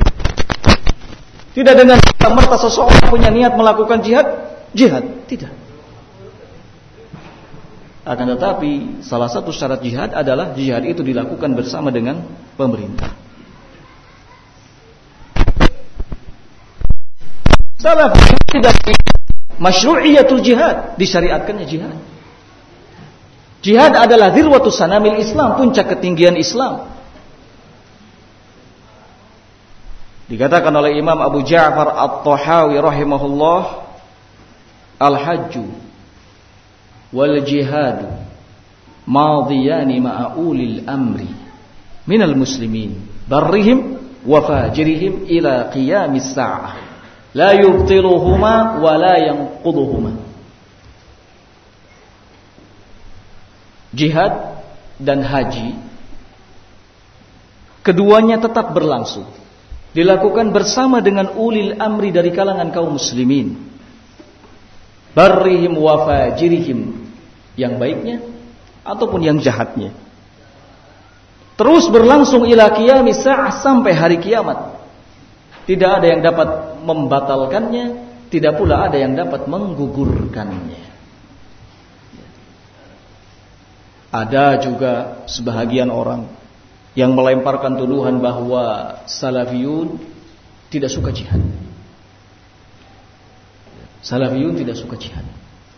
Tidak dengan serta-merta seseorang punya niat melakukan jihad, jihad. Tidak. Akan tetapi salah satu syarat jihad adalah jihad itu dilakukan bersama dengan pemerintah. Salaf tidak masyru'iyatul jihad, disyariatkannya jihad. Jihad adalah dzirwatus sanamil Islam, puncak ketinggian Islam. Dikatakan oleh Imam Abu Ja'far At-Tahawi rahimahullah, al-hajju wal jihadu madiyani ma'a ulil amri minal muslimin barrihim wa fajirihim ila qiyamis sa'ah la yubtiluhuma wa la yanquduhuma. Jihad dan haji keduanya tetap berlangsung, dilakukan bersama dengan ulil amri dari kalangan kaum muslimin, barrihim wa fajirihim, yang baiknya ataupun yang jahatnya, terus berlangsung ila qiyamis sa'ah, sampai hari kiamat. Tidak ada yang dapat membatalkannya, tidak pula ada yang dapat menggugurkannya. Ada juga sebahagian orang yang melemparkan tuduhan bahwa salafiyun tidak suka jihad. Salafiyun tidak suka jihad.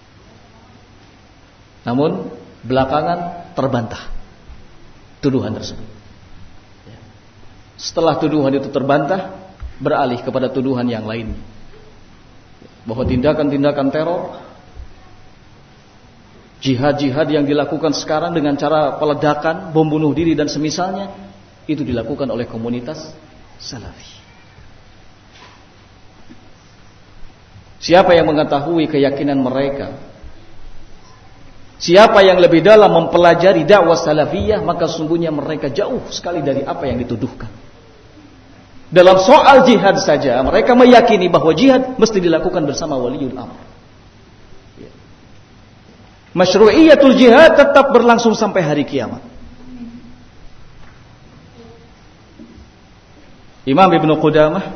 Namun belakangan terbantah tuduhan tersebut. Setelah tuduhan itu terbantah, beralih kepada tuduhan yang lain, bahwa tindakan-tindakan teror, jihad-jihad yang dilakukan sekarang dengan cara peledakan, bom bunuh diri dan semisalnya, itu dilakukan oleh komunitas salafi. Siapa yang mengetahui keyakinan mereka, siapa yang lebih dalam mempelajari dakwah salafiyah, maka sungguhnya mereka jauh sekali dari apa yang dituduhkan. Dalam soal jihad saja, mereka meyakini bahwa jihad mesti dilakukan bersama waliul amr. Masyru'iyatul jihad tetap berlangsung sampai hari kiamat. Imam Ibnu Qudamah,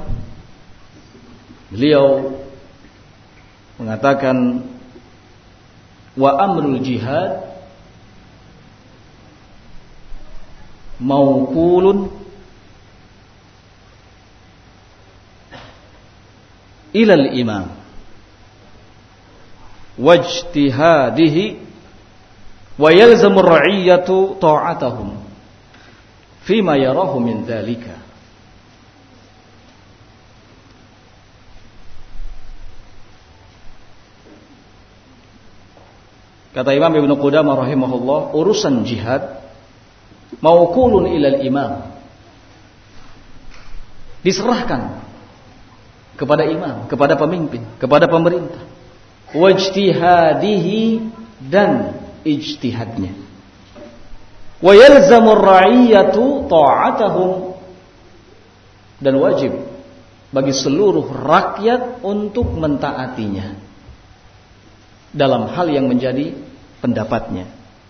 beliau mengatakan, wa amrul jihad mauqulun ilal imam wajtihadihi wa yalzamu ar-ra'iyatu ta'atahum fima yarahu min dzalika. Kata Imam Ibnu Qudamah rahimahullah, urusan jihad mauqulun ilal imam, diserahkan kepada imam, kepada pemimpin, kepada pemerintah. Wajtihadihi, dan ijtihadnya. Wa yalzamu ar-ra'iyatu ta'atahum, dan wajib bagi seluruh rakyat untuk mentaatinya dalam hal yang menjadi pendapatnya.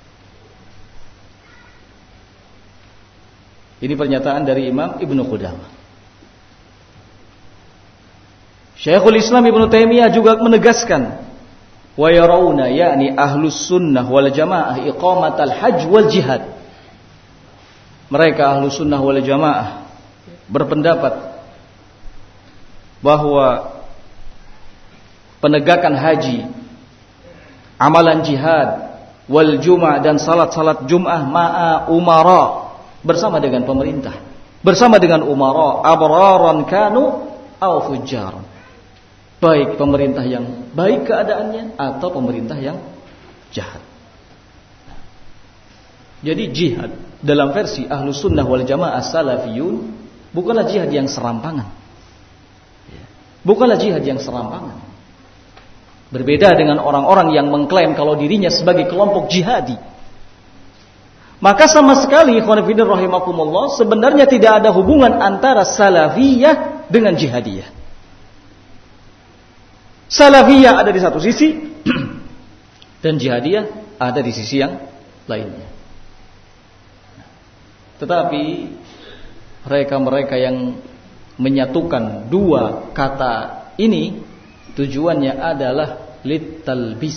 Ini pernyataan dari Imam Ibnu Qudamah. Syekhul Islam Ibnu Taimiyah juga menegaskan, wa yarawna, yakni ahlus sunnah wal jamaah, iqamatal hajj wal jihad. Mereka ahlus sunnah wal jamaah berpendapat bahwa penegakan haji amalan jihad wal jum'ah dan salat-salat Jum'ah ma'a umara, bersama dengan pemerintah, bersama dengan umara, abraran kanu aw fujjaran, baik pemerintah yang baik keadaannya atau pemerintah yang jahat. Jadi jihad dalam versi Ahlus Sunnah wal Jamaah Salafiyun bukanlah jihad yang serampangan, bukanlah jihad yang serampangan. Berbeda dengan orang-orang yang mengklaim kalau dirinya sebagai kelompok jihadi. Maka sama sekali ikhwan fillah rahimakumullah, sebenarnya tidak ada hubungan antara salafiyah dengan jihadiyah. Salafiyah ada di satu sisi dan jihadiyah ada di sisi yang lainnya. Tetapi mereka-mereka yang menyatukan dua kata ini tujuannya adalah litalbis,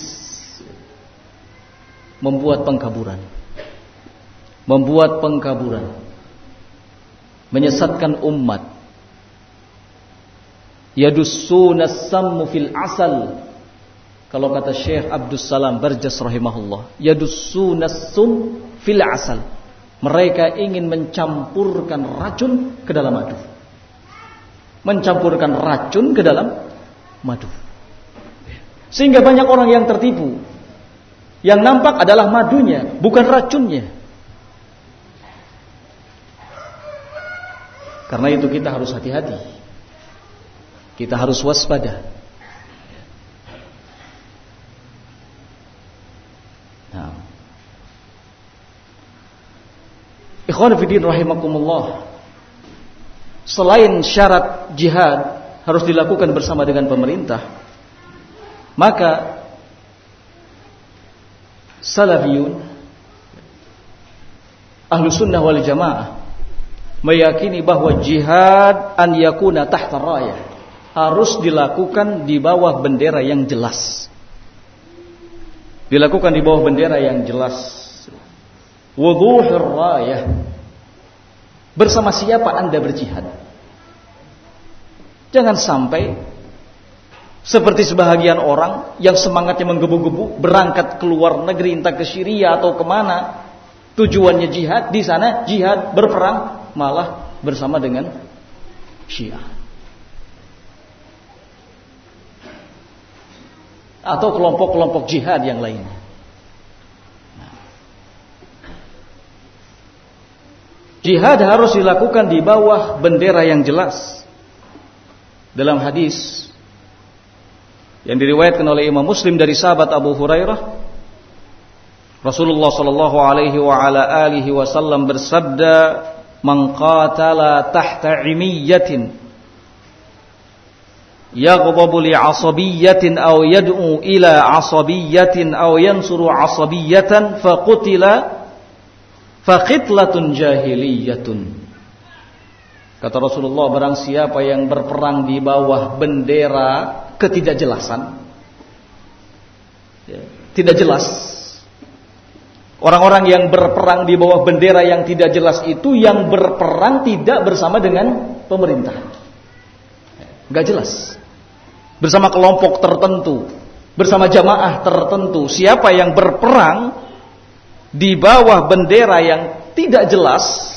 membuat pengkaburan, membuat pengkaburan, menyesatkan umat. Yadussunas sammu fil asal. Kalau kata Syekh Abdus Salam Barjas rahimahullah, yadussunas sum fil asal. Mereka ingin mencampurkan racun ke dalam madu. Mencampurkan racun ke dalam madu. Sehingga banyak orang yang tertipu. Yang nampak adalah madunya, bukan racunnya. Karena itu kita harus hati-hati. Kita harus waspada. Nah. Ikhwan fillah rahimakumullah. Selain syarat jihad harus dilakukan bersama dengan pemerintah, maka salafiyun Ahlus Sunnah wal Jamaah meyakini bahwa jihad an yakuna tahta rayah, harus dilakukan di bawah bendera yang jelas. Dilakukan di bawah bendera yang jelas. Wuduhur rayah. Bersama siapa Anda berjihad? Jangan sampai seperti sebahagian orang yang semangatnya menggebu-gebu berangkat keluar negeri, entah ke Syria atau kemana, tujuannya jihad, di sana jihad berperang malah bersama dengan Syiah atau kelompok-kelompok jihad yang lainnya. Jihad harus dilakukan di bawah bendera yang jelas. Dalam hadis yang diriwayatkan oleh Imam Muslim dari sahabat Abu Hurairah, Rasulullah sallallahu alaihi wa ala alihi wasallam bersabda, "Man qatala tahta imiyyatin yaghdabu li 'asabiyyatin aw yad'u ila 'asabiyyatin aw yansuru 'asabiyyatan faqutila faqitlatun jahiliyatun." Kata Rasulullah, barang siapa yang berperang di bawah bendera ketidakjelasan, ya, tidak jelas. Orang-orang yang berperang di bawah bendera yang tidak jelas itu yang berperang tidak bersama dengan pemerintah, nggak jelas, bersama kelompok tertentu, bersama jamaah tertentu. Siapa yang berperang di bawah bendera yang tidak jelas,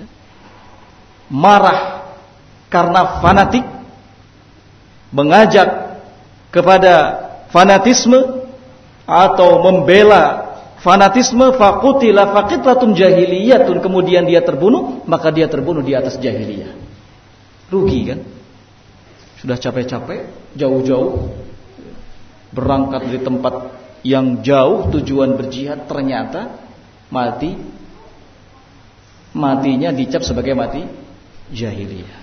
marah karena fanatik, mengajak kepada fanatisme atau membela fanatisme, faqutila faqitlatun jahiliyatun, kemudian dia terbunuh, maka dia terbunuh di atas jahiliyah. Rugi kan? Sudah capek-capek, jauh-jauh berangkat dari tempat yang jauh tujuan berjihad, ternyata mati, matinya dicap sebagai mati jahiliyah.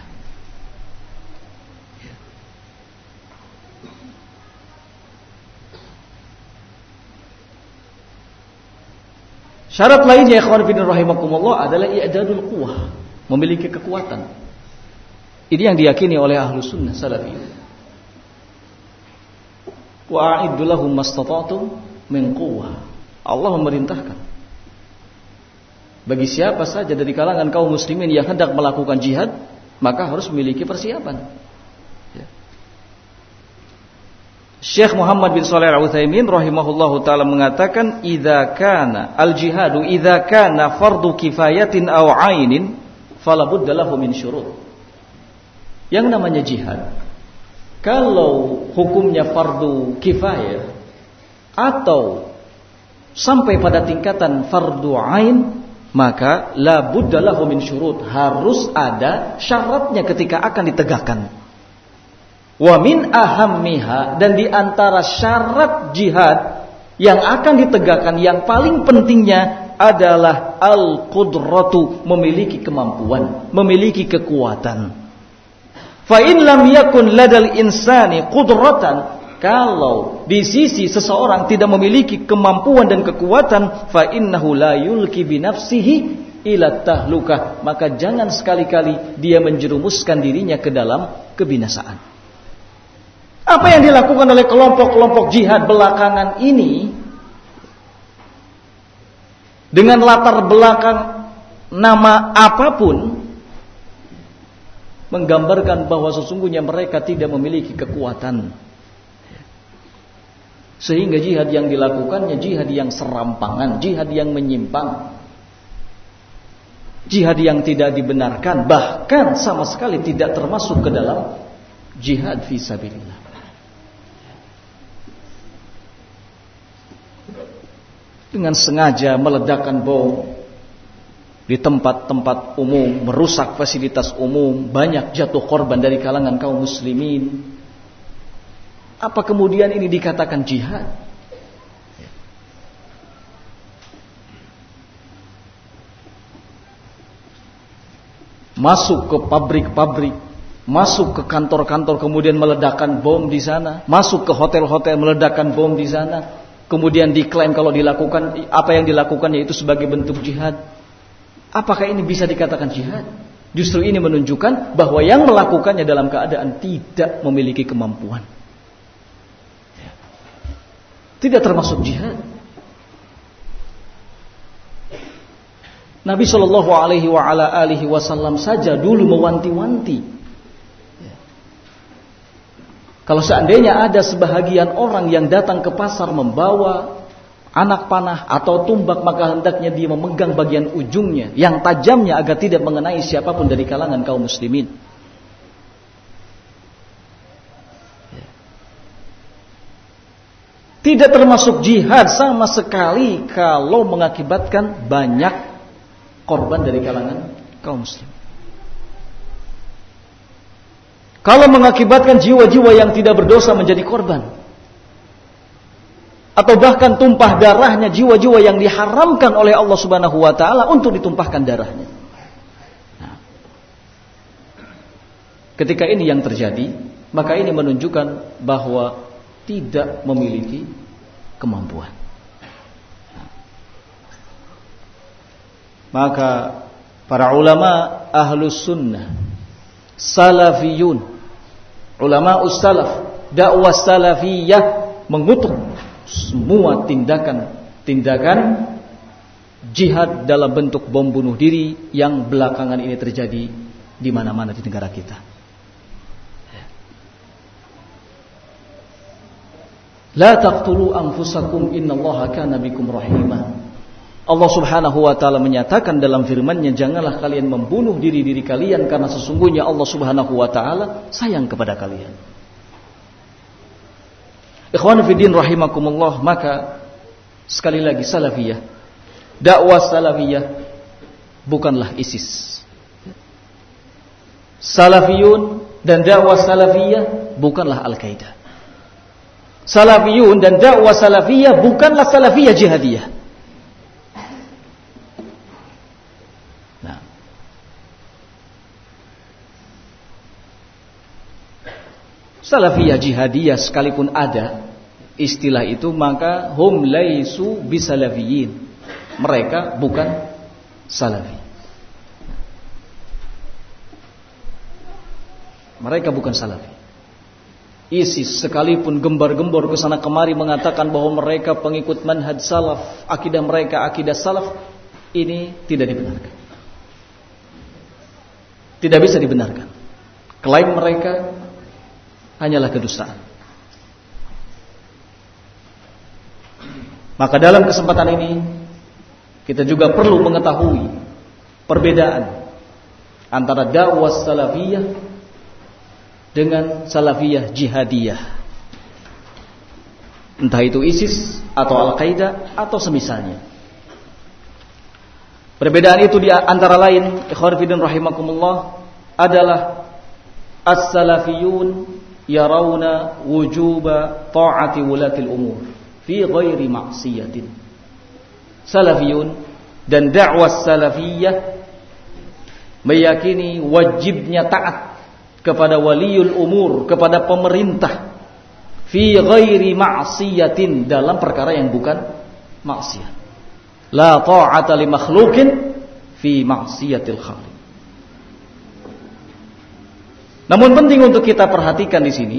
Syarat lainnya ikhwan fillah rahimakumullah adalah i'dadul quwwah, memiliki kekuatan. Ini yang diyakini oleh Ahlus Sunnah Salafiyun. Wa a'iddu lahum mastata'tum min quwwah. Allah memerintahkan bagi siapa saja dari kalangan kaum muslimin yang hendak melakukan jihad, maka harus memiliki persiapan. Ya. Syekh Muhammad bin Shalih Al-Utsaimin rahimahullahu taala mengatakan idza kana al-jihadu idza kana fardu kifayatin aw 'ainin fala budda lahu min syurut. Yang namanya jihad kalau hukumnya fardu kifayah atau sampai pada tingkatan fardu 'ain, maka la budda lahu min syurut, harus ada syaratnya ketika akan ditegakkan. Wa min ahammiha, dan di antara syarat jihad yang akan ditegakkan yang paling pentingnya adalah al-qudratu, memiliki kemampuan, memiliki kekuatan. Fa in lam yakun ladal insani qudratan, kalau di sisi seseorang tidak memiliki kemampuan dan kekuatan, fa innahu la yulki bi nafsihi ila tahlukah, maka jangan sekali-kali dia menjerumuskan dirinya ke dalam kebinasaan. Apa yang dilakukan oleh kelompok-kelompok jihad belakangan ini dengan latar belakang nama apapun menggambarkan bahwa sesungguhnya mereka tidak memiliki kekuatan. Sehingga jihad yang dilakukannya jihad yang serampangan, jihad yang menyimpang, jihad yang tidak dibenarkan, bahkan sama sekali tidak termasuk ke dalam jihad fisabilillah. Dengan sengaja meledakkan bom di tempat-tempat umum, merusak fasilitas umum, banyak jatuh korban dari kalangan kaum muslimin. Apa kemudian ini dikatakan jihad? Masuk ke pabrik-pabrik, masuk ke kantor-kantor kemudian meledakkan bom di sana, masuk ke hotel-hotel meledakkan bom di sana. Kemudian diklaim kalau dilakukan apa yang dilakukannya itu sebagai bentuk jihad. Apakah ini bisa dikatakan jihad? Justru ini menunjukkan bahwa yang melakukannya dalam keadaan tidak memiliki kemampuan. Tidak termasuk jihad. Nabi Shallallahu Alaihi wa ala alihi Wasallam saja dulu mewanti-wanti. Kalau seandainya ada sebahagian orang yang datang ke pasar membawa anak panah atau tumbak, maka hendaknya dia memegang bagian ujungnya yang tajamnya agar tidak mengenai siapapun dari kalangan kaum muslimin. Tidak termasuk jihad sama sekali kalau mengakibatkan banyak korban dari kalangan kaum muslimin. Kalau mengakibatkan jiwa-jiwa yang tidak berdosa menjadi korban, atau bahkan tumpah darahnya jiwa-jiwa yang diharamkan oleh Allah Subhanahu wa taala untuk ditumpahkan darahnya. Nah, ketika ini yang terjadi, maka ini menunjukkan bahwa tidak memiliki kemampuan. Nah, maka para ulama ahlus sunnah, salafiyun, ulama ussalaf, dakwah salafiyah mengutuk semua tindakan-tindakan jihad dalam bentuk bom bunuh diri yang belakangan ini terjadi di mana-mana di negara kita. La taqtulu anfusakum innallaha kana bikum rahimah. Allah Subhanahu wa taala menyatakan dalam firman-Nya, janganlah kalian membunuh diri-diri kalian karena sesungguhnya Allah Subhanahu wa taala sayang kepada kalian. Ikhwanu fiddin rahimakumullah, maka sekali lagi salafiyah, dakwah salafiyah bukanlah ISIS. Salafiyun dan dakwah salafiyah bukanlah Al-Qaeda. Salafiyun dan dakwah salafiyah bukanlah salafiyah jihadiyah. Salafiyah jihadiyah sekalipun ada istilah itu, maka hum laisu bisalafiyin, mereka bukan salafi. Mereka bukan salafi. ISIS sekalipun gembar-gembor ke sana kemari mengatakan bahwa mereka pengikut manhaj salaf, akidah mereka akidah salaf, ini tidak dibenarkan. Tidak bisa dibenarkan. Klaim mereka hanyalah kedustaan. Maka dalam kesempatan ini kita juga perlu mengetahui perbedaan antara dakwah salafiyah dengan salafiyah jihadiyah. Entah itu ISIS atau Al-Qaeda atau semisalnya. Perbedaan itu di antara lain, ikhwan fillah rahimakumullah, adalah as-salafiyun yarawna wujuba ta'ati wulatil umur fi ghairi ma'siyatin. Salafiyun dan dakwah salafiyah meyakini wajibnya taat kepada waliul umur, kepada pemerintah, fi ghairi ma'siyatin, dalam perkara yang bukan maksiat. La ta'ata li makhluqin fi ma'siyatil khaliq. Namun penting untuk kita perhatikan di sini,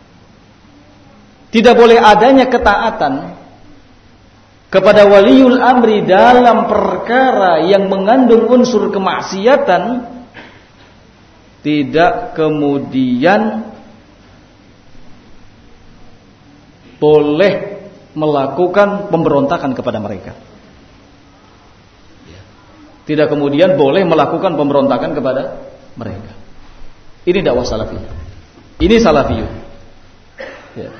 tidak boleh adanya ketaatan kepada waliul amri dalam perkara yang mengandung unsur kemaksiatan, tidak kemudian boleh melakukan pemberontakan kepada mereka. Tidak kemudian boleh melakukan pemberontakan kepada mereka. Ini dakwah salafiyah. Ini salafiyun. Ya.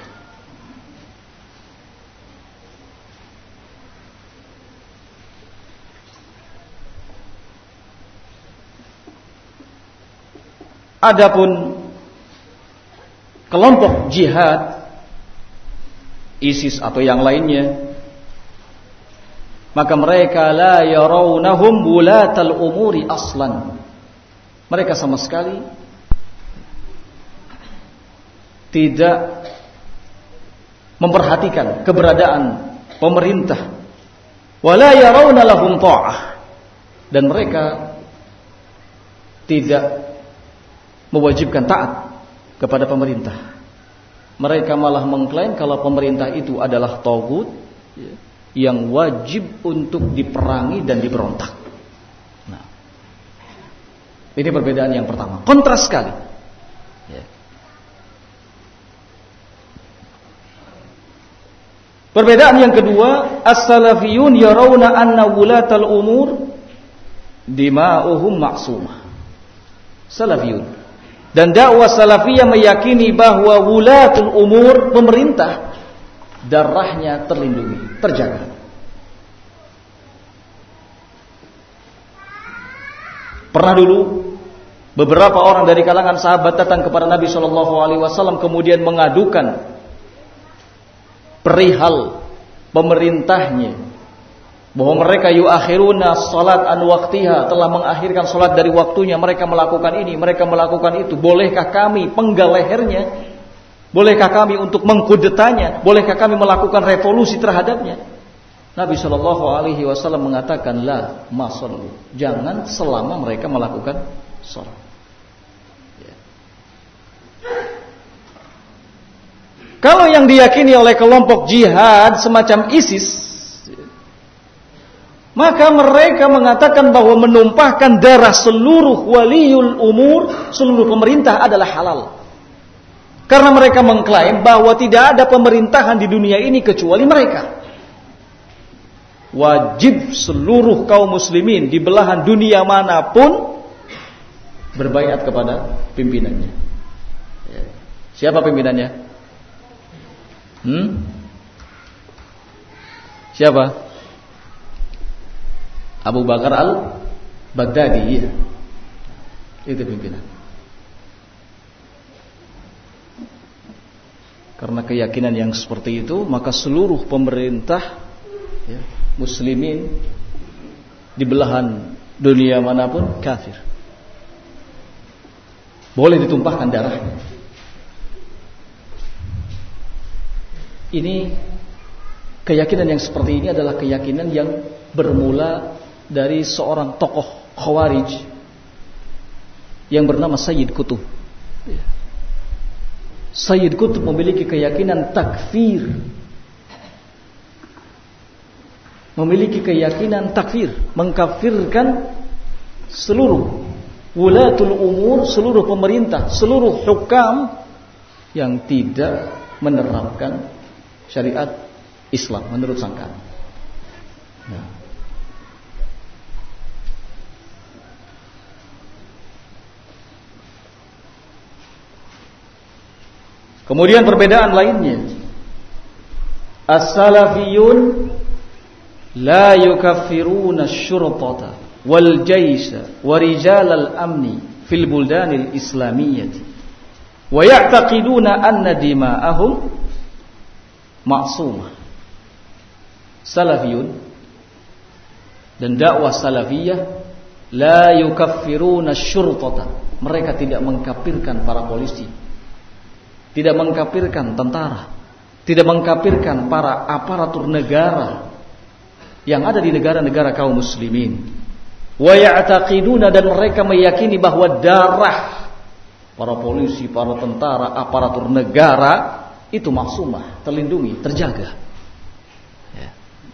Adapun kelompok jihad, ISIS atau yang lainnya, maka mereka la yarawnahum wulatal umuri aslan. Mereka sama sekali tidak memperhatikan keberadaan pemerintah. Wala yarawna lahum ta'ah, dan mereka tidak mewajibkan taat kepada pemerintah. Mereka malah mengklaim kalau pemerintah itu adalah taghut yang wajib untuk diperangi dan diberontak. Nah, ini perbedaan yang pertama, kontras sekali. Ya. Perbedaan yang kedua, as-salafiyun yarawna anna wulatal umur dima'uhum ma'sumah. Salafiyun dan dakwah salafiyah meyakini bahwa wulatul umur, pemerintah, darahnya terlindungi, terjaga. Pernah dulu beberapa orang dari kalangan sahabat datang kepada Nabi shallallahu alaihi wasallam kemudian mengadukan perihal pemerintahnya, bahwa mereka yuakhiruna salat an waqtiha, telah mengakhirkan salat dari waktunya, mereka melakukan ini, mereka melakukan itu. Bolehkah kami penggal lehernya? Bolehkah kami untuk mengkudetanya? Bolehkah kami melakukan revolusi terhadapnya? Nabi shallallahu alaihi wasallam mengatakan, la masallu, jangan selama mereka melakukan salat. Ya. Kalau yang diyakini oleh kelompok jihad semacam ISIS, maka mereka mengatakan bahwa menumpahkan darah seluruh waliul umur, seluruh pemerintah adalah halal. Karena mereka mengklaim bahwa tidak ada pemerintahan di dunia ini kecuali mereka. Wajib seluruh kaum muslimin di belahan dunia manapun berbaiat kepada pimpinannya. Siapa pimpinannya? Hmm? Siapa? Abu Bakar al-Baghdadi, ya. Itu pimpinan. Karena keyakinan yang seperti itu, maka seluruh pemerintah, ya, muslimin di belahan dunia manapun kafir. Boleh ditumpahkan darahnya. Ini keyakinan yang seperti ini adalah keyakinan yang bermula dari seorang tokoh Khawarij yang bernama Sayyid Qutb. Sayyid Qutb memiliki keyakinan takfir. Memiliki keyakinan takfir, mengkafirkan seluruh wulatul umur, seluruh pemerintah, seluruh hukam yang tidak menerapkan syariat Islam menurut sangkaan. Nah. Kemudian perbedaan lainnya, as-salafiyun la yukaffiruna asy-syurtata wal jaysha wa rijal al-amni fil buldanil islamiyyati wa ya'taqiduna anna dima'ahum ma'sumah. Salafiyun dan dakwah salafiyah la yukaffiruna asy-syurtata, mereka tidak mengkafirkan para polisi, tidak mengkafirkan tentara, tidak mengkafirkan para aparatur negara yang ada di negara-negara kaum muslimin. Wa ya'taqiduna, dan mereka meyakini bahwa darah para polisi, para tentara, aparatur negara itu maksumah, terlindungi, terjaga. Ya.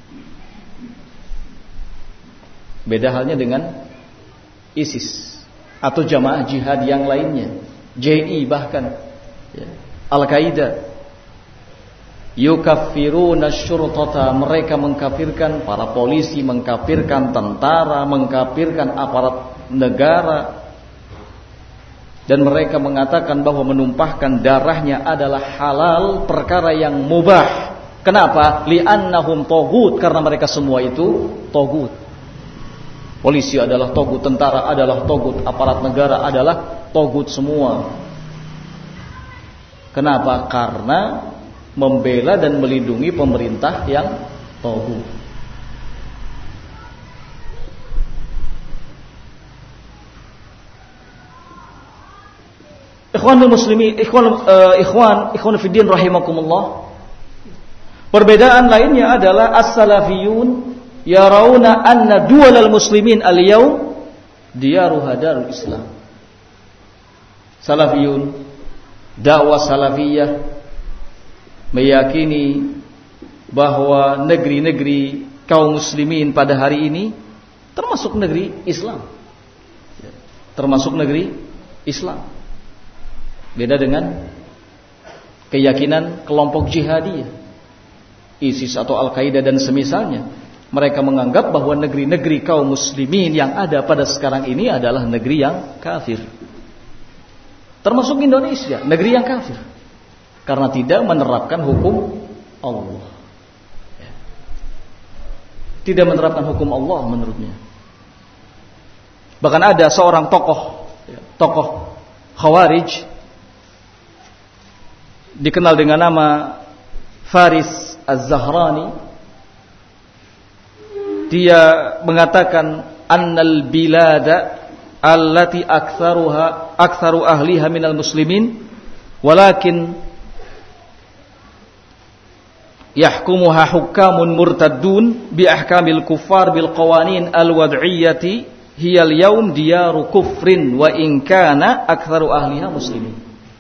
Beda halnya dengan ISIS atau jamaah jihad yang lainnya, J I bahkan, ya. Al-Qaeda, yukaffiruna syurtata, mereka mengkafirkan para polisi, mengkafirkan tentara, mengkafirkan aparat negara, dan mereka mengatakan bahwa menumpahkan darahnya adalah halal, perkara yang mubah. Kenapa? Li'annahum togut, karena mereka semua itu togut. Polisi adalah togut, tentara adalah togut, aparat negara adalah togut semua. Kenapa? Karena membela dan melindungi pemerintah yang togut. Ikhwanul muslimin, ikhwan uh, ikhwan, ikhwan fiddin rahimakumullah. Perbedaan lainnya adalah as-salafiyun yarawna anna duwalal muslimin al-yawm diyaruha darul Islam. Salafiyun, dakwah salafiyah meyakini bahwa negeri-negeri kaum muslimin pada hari ini termasuk negeri Islam, termasuk negeri Islam. Beda dengan keyakinan kelompok jihadiyah, ISIS atau Al-Qaeda dan semisalnya. Mereka menganggap bahwa negeri-negeri kaum muslimin yang ada pada sekarang ini adalah negeri yang kafir, termasuk Indonesia, negeri yang kafir, karena tidak menerapkan hukum Allah. Tidak menerapkan hukum Allah menurutnya. Bahkan ada seorang tokoh, tokoh Khawarij, dikenal dengan nama Faris Az-Zahrani. Dia mengatakan annal bilada allati aktsaruha aktsaru ahliha minal muslimin walakin yahkumuha hukamun murtaddun bi ahkamil kuffar bil qawanin al wad'iyyati hiyal yaum diyaru kufrin wa in kana aktsaru ahliha muslimin.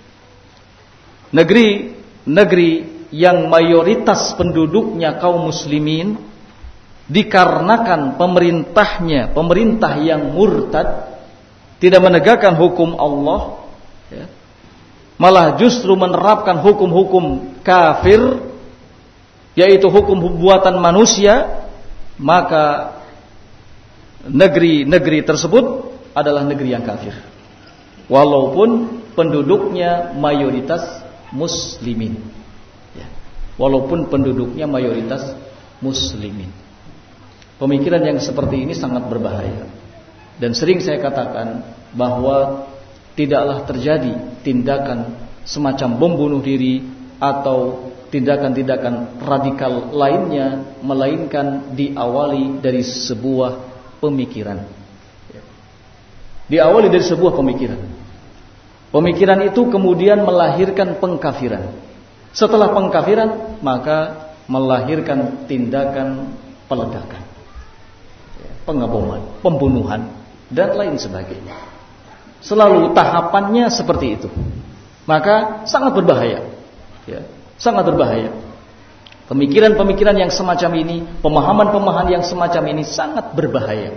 Negeri negeri yang mayoritas penduduknya kaum muslimin, dikarenakan pemerintahnya pemerintah yang murtad, tidak menegakkan hukum Allah, ya, malah justru menerapkan hukum-hukum kafir, yaitu hukum buatan manusia, maka negeri-negeri tersebut adalah negeri yang kafir, walaupun penduduknya mayoritas muslimin, ya, walaupun penduduknya mayoritas muslimin. Pemikiran yang seperti ini sangat berbahaya, dan sering saya katakan bahwa tidaklah terjadi tindakan semacam bom bunuh diri atau tindakan-tindakan radikal lainnya, melainkan diawali dari sebuah pemikiran. Diawali dari sebuah pemikiran. Pemikiran itu kemudian melahirkan pengkafiran. Setelah pengkafiran, maka melahirkan tindakan peledakan, pengaboman, pembunuhan, dan lain sebagainya. Selalu tahapannya seperti itu. Maka sangat berbahaya, ya, sangat berbahaya. Pemikiran-pemikiran yang semacam ini, pemahaman-pemahaman yang semacam ini sangat berbahaya.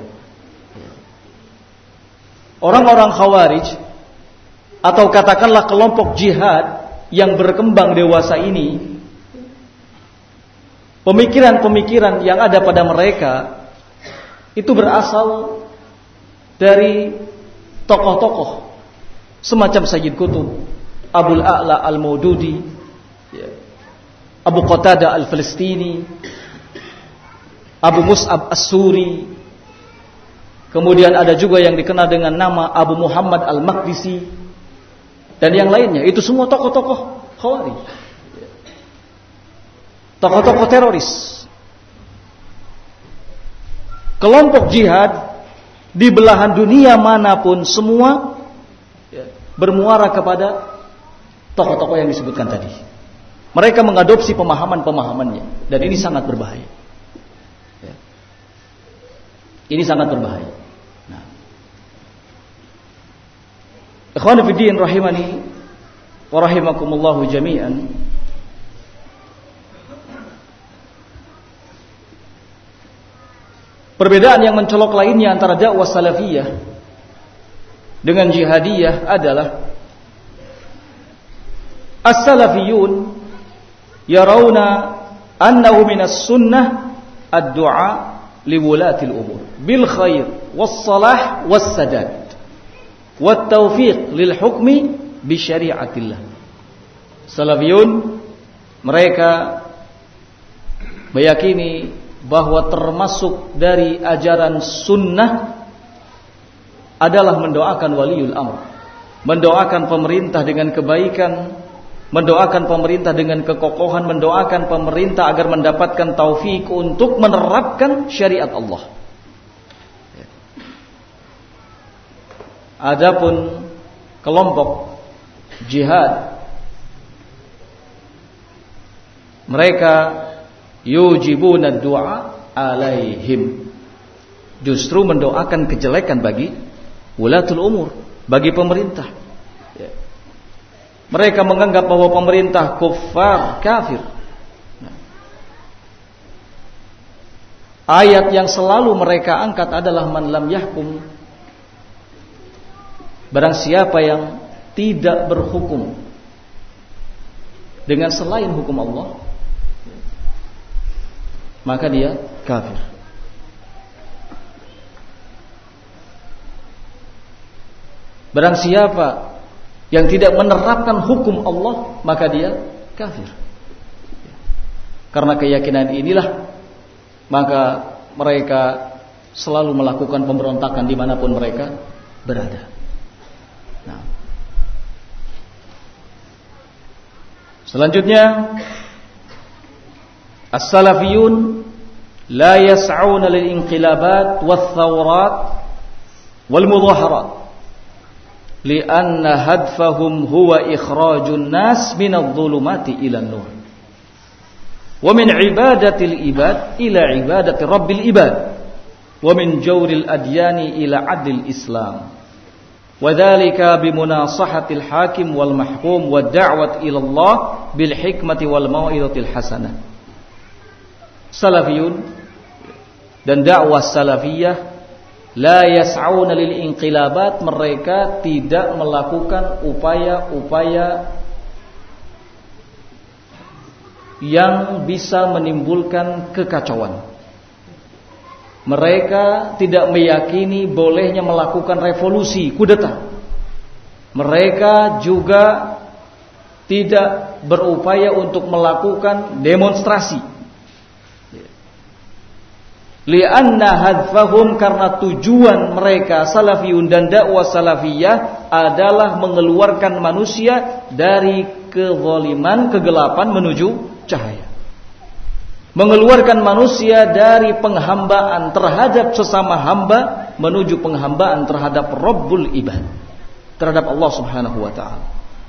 Orang-orang Khawarij atau katakanlah kelompok jihad yang berkembang dewasa ini, pemikiran-pemikiran yang ada pada mereka itu berasal dari tokoh-tokoh semacam Sayyid Qutb, Abul A'la Al-Maududi, Abu Qatadah Al-Falistini, Abu Mus'ab As-Suri. Kemudian ada juga yang dikenal dengan nama Abu Muhammad Al-Maqdisi dan yang lainnya. Itu semua tokoh-tokoh Khawarij, tokoh-tokoh teroris, kelompok jihad di belahan dunia manapun, semua bermuara kepada tokoh-tokoh yang disebutkan tadi. Mereka mengadopsi pemahaman-pemahamannya, dan ini sangat berbahaya. Ini sangat berbahaya. Nah, ikhwan fillah rahimani wa rahimakumullahu jami'an. Perbedaan yang mencolok lainnya antara dakwah salafiyah dengan jihadiyah adalah as-salafiyun yarawna annahu minas sunnah ad-du'a liwulatil umur bil khair was salah was sadad wat taufiq lil hukmi bi syariatillah. Salafiyun mereka meyakini bahwa termasuk dari ajaran sunnah adalah mendoakan waliul amr, mendoakan pemerintah dengan kebaikan, mendoakan pemerintah dengan kekokohan, mendoakan pemerintah agar mendapatkan taufik untuk menerapkan syariat Allah. Adapun kelompok jihad, mereka yujibuna du'a alaihim, justru mendoakan kejelekan bagi wulatul umur, bagi pemerintah. Mereka menganggap bahwa pemerintah kufar, kafir. Ayat yang selalu mereka angkat adalah man lam yahkum, barang siapa yang tidak berhukum dengan selain hukum Allah, maka dia kafir. Barang siapa yang tidak menerapkan hukum Allah, maka dia kafir. Karena keyakinan inilah, maka mereka selalu melakukan pemberontakan dimanapun mereka berada. Nah, selanjutnya, as-salafiyun la yas'auna lil inqilabat wath thawrat wal mudaharat lianna hadfahum huwa ikhrajun nas minadh dhulumati ila nur wa min ibadatil ibad ila ibadati rabbil ibad wa min jawril adyani ila adil islam wa dhalika bimunasahatil hakim wal mahkum wa da'wat ila Allah bil hikmati wal mau'izatil hasanah. Salafiyun dan dakwah salafiyah la yas'auna lil inqilabat, mereka tidak melakukan upaya-upaya yang bisa menimbulkan kekacauan. Mereka tidak meyakini bolehnya melakukan revolusi, kudeta. Mereka juga tidak berupaya untuk melakukan demonstrasi. Lianna hadfahum, karena tujuan mereka salafiyun dan dakwah salafiyah adalah mengeluarkan manusia dari kezaliman, kegelapan menuju cahaya. Mengeluarkan manusia dari penghambaan terhadap sesama hamba menuju penghambaan terhadap Rabbul Ibad, terhadap Allah Subhanahu wa taala.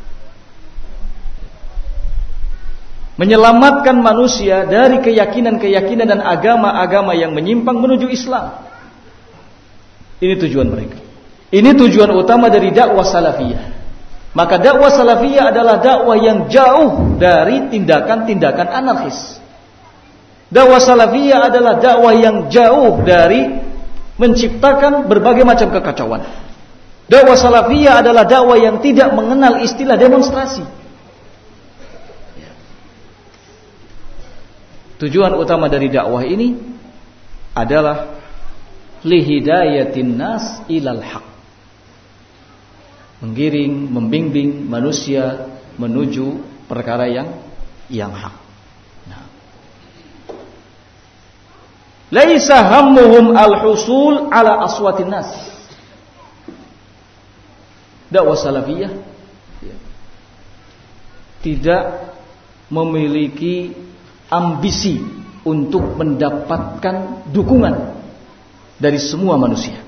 Menyelamatkan manusia dari keyakinan-keyakinan dan agama-agama yang menyimpang menuju Islam. Ini tujuan mereka. Ini tujuan utama dari dakwah salafiyah. Maka dakwah salafiyah adalah dakwah yang jauh dari tindakan-tindakan anarkis. Dakwah salafiyah adalah dakwah yang jauh dari menciptakan berbagai macam kekacauan. Dakwah salafiyah adalah dakwah yang tidak mengenal istilah demonstrasi. Tujuan utama dari dakwah ini adalah lihidayatin nas ilal haq. Menggiring, membimbing manusia menuju perkara yang yang hak. Nah. Laisa hammuhum al-husul ala aswatin nas. Dakwah salafiyah ya, tidak memiliki ambisi untuk mendapatkan dukungan dari semua manusia.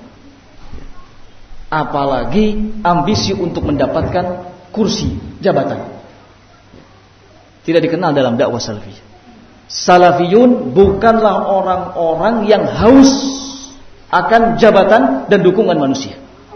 Apalagi ambisi untuk mendapatkan kursi, jabatan. Tidak dikenal dalam dakwah salafiyah. Salafiyun bukanlah orang-orang yang haus akan jabatan dan dukungan manusia.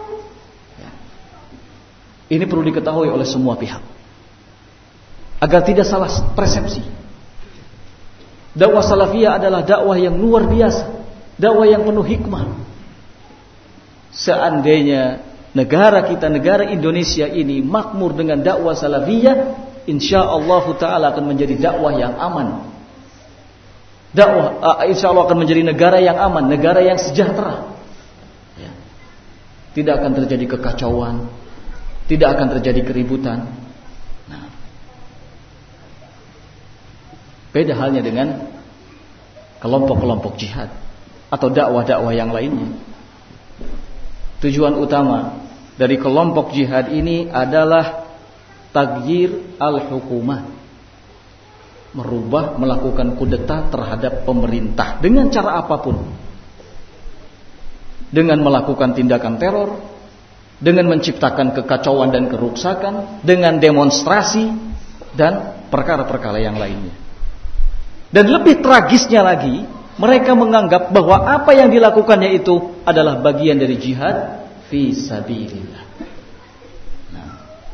Ini perlu diketahui oleh semua pihak, agar tidak salah persepsi. Dakwah salafiyah adalah dakwah yang luar biasa, dakwah yang penuh hikmah. Seandainya negara kita, negara Indonesia ini makmur dengan dakwah salafiyah, insyaallah taala akan menjadi dakwah yang aman. Dakwah uh, insyaallah akan menjadi negara yang aman, negara yang sejahtera. Ya. Tidak akan terjadi kekacauan, tidak akan terjadi keributan. Nah, beda halnya dengan kelompok-kelompok jihad atau dakwah-dakwah yang lainnya. Tujuan utama dari kelompok jihad ini adalah taghyir al-hukumah, merubah, melakukan kudeta terhadap pemerintah dengan cara apapun, dengan melakukan tindakan teror, dengan menciptakan kekacauan dan kerusakan, dengan demonstrasi dan perkara-perkara yang lainnya. Dan lebih tragisnya lagi, mereka menganggap bahwa apa yang dilakukannya itu adalah bagian dari jihad fi sabilillah. Nah.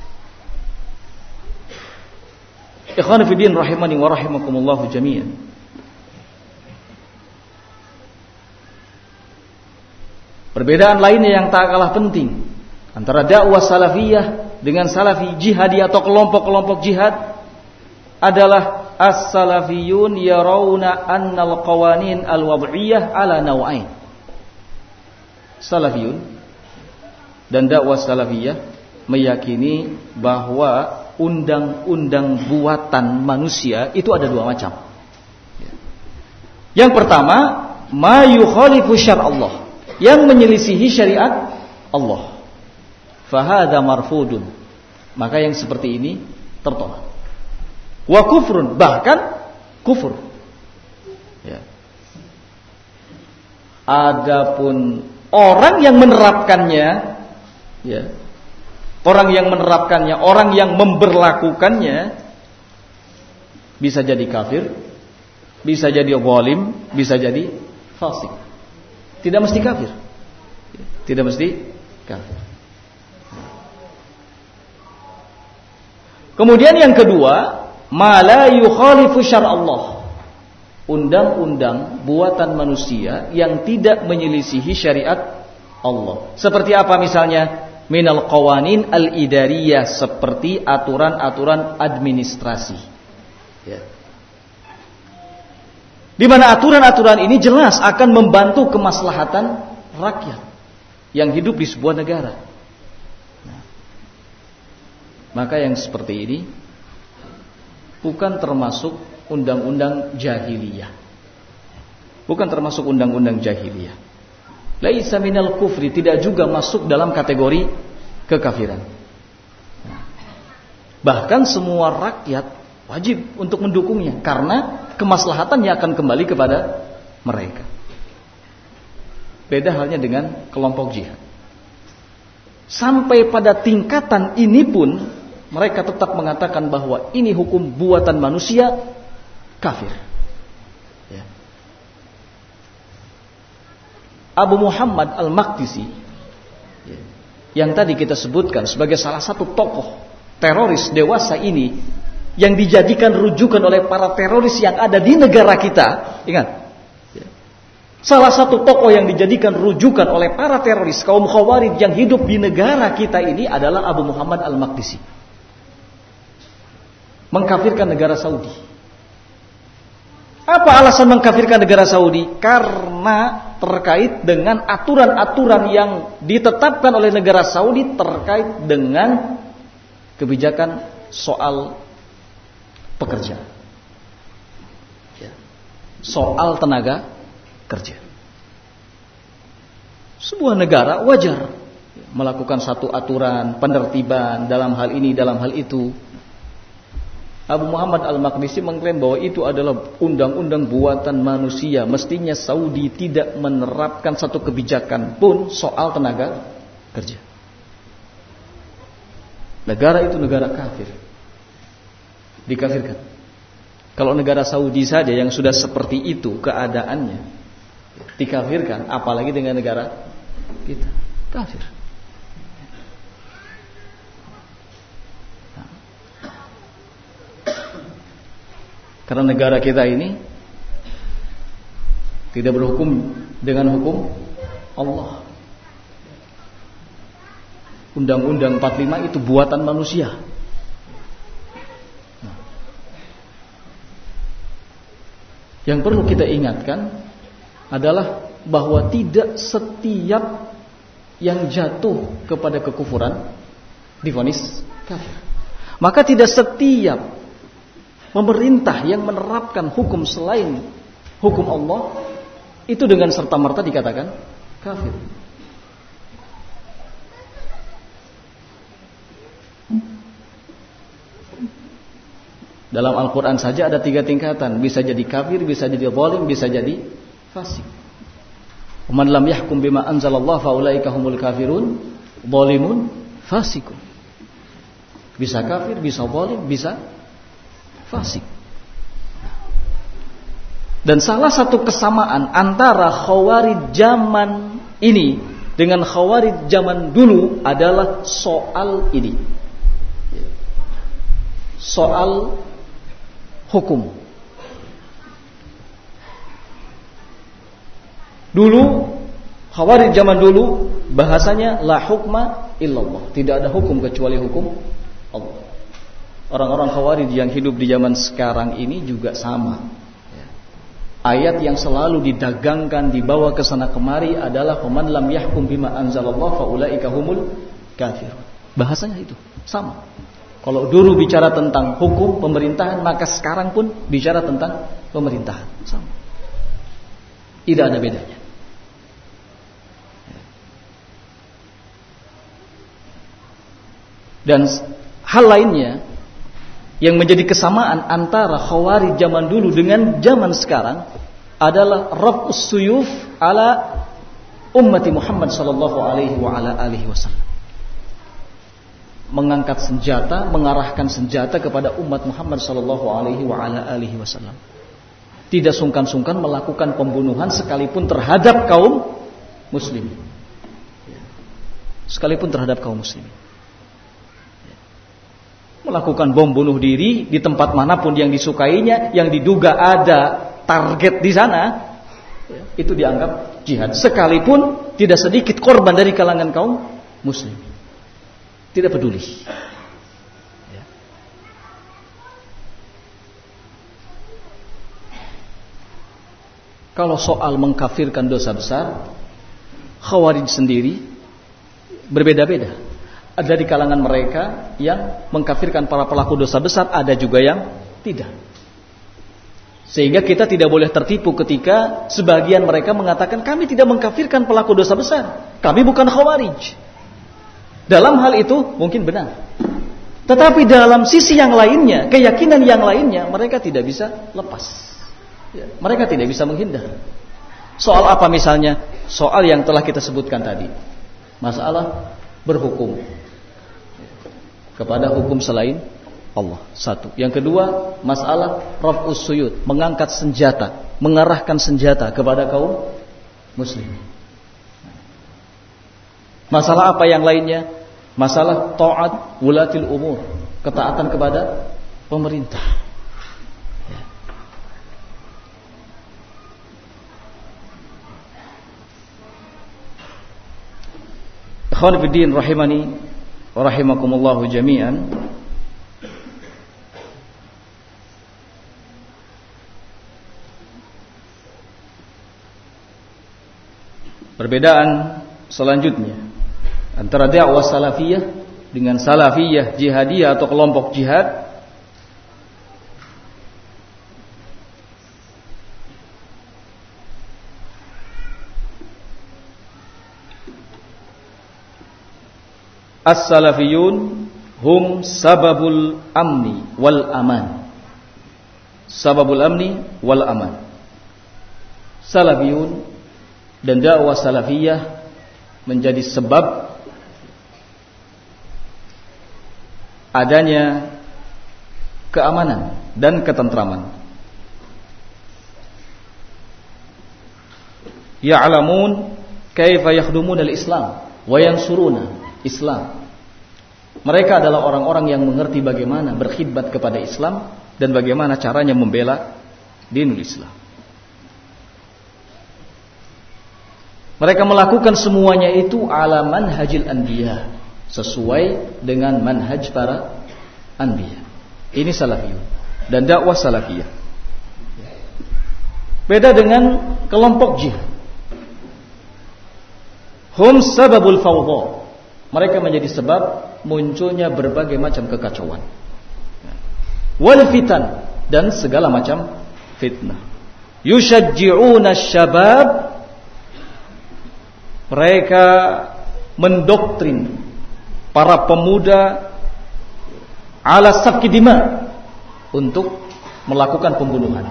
Ikhwan fi din rahimani wa rahimakumullah jami'an. Perbedaan lainnya yang tak kalah penting antara dakwah salafiyah dengan salafi jihadi atau kelompok-kelompok jihad adalah as-salafiyun yarawna annal qawanin al-wad'iyah ala naw'ain. Salafiyun dan dakwah salafiyah meyakini bahwa undang-undang buatan manusia itu ada dua macam. Yang pertama, ma yukhalifu syar'allah, yang menyelisihi syariat Allah. Fahadha marfudun, maka yang seperti ini tertolak. Wa kufrun, bahkan kufur. Ya. Adapun orang yang menerapkannya, ya, orang yang menerapkannya, orang yang memberlakukannya, bisa jadi kafir, bisa jadi zalim, bisa jadi fasik. Tidak mesti kafir, tidak mesti kafir. Kemudian yang kedua, ma la yukhalifu syar'allah, undang-undang buatan manusia yang tidak menyelisihi syariat Allah. Seperti apa misalnya? Minal qawanin al-idariyah, seperti aturan-aturan administrasi. Ya. Di mana aturan-aturan ini jelas akan membantu kemaslahatan rakyat yang hidup di sebuah negara. Nah, maka yang seperti ini bukan termasuk undang-undang jahiliyah. Bukan termasuk undang-undang jahiliyah. Laisa minal kufri, tidak juga masuk dalam kategori kekafiran. Bahkan semua rakyat wajib untuk mendukungnya karena kemaslahatannya akan kembali kepada mereka. Beda halnya dengan kelompok jihad. Sampai pada tingkatan ini pun mereka tetap mengatakan bahwa ini hukum buatan manusia, kafir. Ya. Abu Muhammad Al-Maqdisi, ya, yang tadi kita sebutkan sebagai salah satu tokoh teroris dewasa ini, yang dijadikan rujukan oleh para teroris yang ada di negara kita. Ingat, ya. Salah satu tokoh yang dijadikan rujukan oleh para teroris kaum Khawarij yang hidup di negara kita ini adalah Abu Muhammad Al-Maqdisi. Mengkafirkan negara Saudi. Apa alasan mengkafirkan negara Saudi? Karena terkait dengan aturan-aturan yang ditetapkan oleh negara Saudi terkait dengan kebijakan soal pekerja, ya. Soal tenaga kerja. Sebuah negara wajar melakukan satu aturan, penertiban dalam hal ini, dalam hal itu. Abu Muhammad Al-Maqdisi mengklaim bahwa itu adalah undang-undang buatan manusia. Mestinya Saudi tidak menerapkan satu kebijakan pun soal tenaga kerja. Negara itu negara kafir, dikafirkan. Kalau negara Saudi saja yang sudah seperti itu keadaannya dikafirkan, apalagi dengan negara kita, kafir. Karena negara kita ini tidak berhukum dengan hukum Allah. Undang-undang empat puluh lima itu buatan manusia. Nah, yang perlu kita ingatkan adalah bahwa tidak setiap yang jatuh kepada kekufuran divonis kafir. Maka tidak setiap pemerintah yang menerapkan hukum selain hukum Allah itu dengan serta-merta dikatakan kafir. Dalam Al-Quran saja ada tiga tingkatan. Bisa jadi kafir, bisa jadi zalim, bisa jadi fasik. Man lam yahkum bima anzalallah faulaika humul kafirun zalimun fasikun. Bisa kafir, bisa zalim, bisa fasik. Dan salah satu kesamaan antara khawarij zaman ini dengan khawarij zaman dulu adalah soal ini, soal hukum. Dulu khawarij zaman dulu bahasanya la hukma illallah, tidak ada hukum kecuali hukum Allah. Orang-orang khawarij yang hidup di zaman sekarang ini juga sama. Ayat yang selalu didagangkan, dibawa ke sana kemari adalah faman lam yahkum bima anzalallah faulaika humul kafirun. Bahasanya itu sama. Kalau dulu bicara tentang hukum pemerintahan, maka sekarang pun bicara tentang pemerintahan, sama. Tidak ada bedanya. Dan hal lainnya yang menjadi kesamaan antara khawarij zaman dulu dengan zaman sekarang adalah raf'us suyuf ala ummati Muhammad sallallahu alaihi wa ala alihi wasallam. Mengangkat senjata, mengarahkan senjata kepada umat Muhammad sallallahu alaihi wa ala alihi wasallam. Tidak sungkan-sungkan melakukan pembunuhan sekalipun terhadap kaum muslimin. Sekalipun terhadap kaum muslimin. Melakukan bom bunuh diri di tempat manapun yang disukainya, yang diduga ada target di sana, itu dianggap jihad. Sekalipun tidak sedikit korban dari kalangan kaum muslim, tidak peduli. Kalau soal mengkafirkan dosa besar, khawarij sendiri berbeda-beda. Ada di kalangan mereka yang mengkafirkan para pelaku dosa besar, ada juga yang tidak. Sehingga kita tidak boleh tertipu ketika sebagian mereka mengatakan kami tidak mengkafirkan pelaku dosa besar, kami bukan khawarij. Dalam hal itu mungkin benar, tetapi dalam sisi yang lainnya, keyakinan yang lainnya, mereka tidak bisa lepas. Mereka tidak bisa menghindar. Soal apa misalnya? Soal yang telah kita sebutkan tadi, masalah berhukum kepada hukum selain Allah. Satu. Yang kedua, masalah raf'us suyud, mengangkat senjata, mengarahkan senjata kepada kaum muslimin. Masalah apa yang lainnya? Masalah ta'at wulatil umur, ketaatan kepada pemerintah. Ikhwan fillah rahimani wa rahimakumullah jami'an. Perbedaan selanjutnya antara dakwah salafiyah dengan salafiyah jihadiyah atau kelompok jihad. As-salafiyun hum sababul amni wal aman. Sababul amni wal aman. Salafiyun dan dakwah salafiyah menjadi sebab adanya keamanan dan ketentraman. Ya'lamun kaifa yakhdumuna al-Islam wa yansuruna Islam. Mereka adalah orang-orang yang mengerti bagaimana berkhidmat kepada Islam dan bagaimana caranya membela dinul Islam. Mereka melakukan semuanya itu ala manhajil anbiya, sesuai dengan manhaj para anbiya. Ini salafiyun dan dakwah salafiyah. Beda dengan kelompok jihad. Hum sababul fawdha. Mereka menjadi sebab munculnya berbagai macam kekacauan, wal fitan, dan segala macam fitnah. Yushajji'una syabab. Mereka mendoktrin para pemuda ala safki dima, untuk melakukan pembunuhan.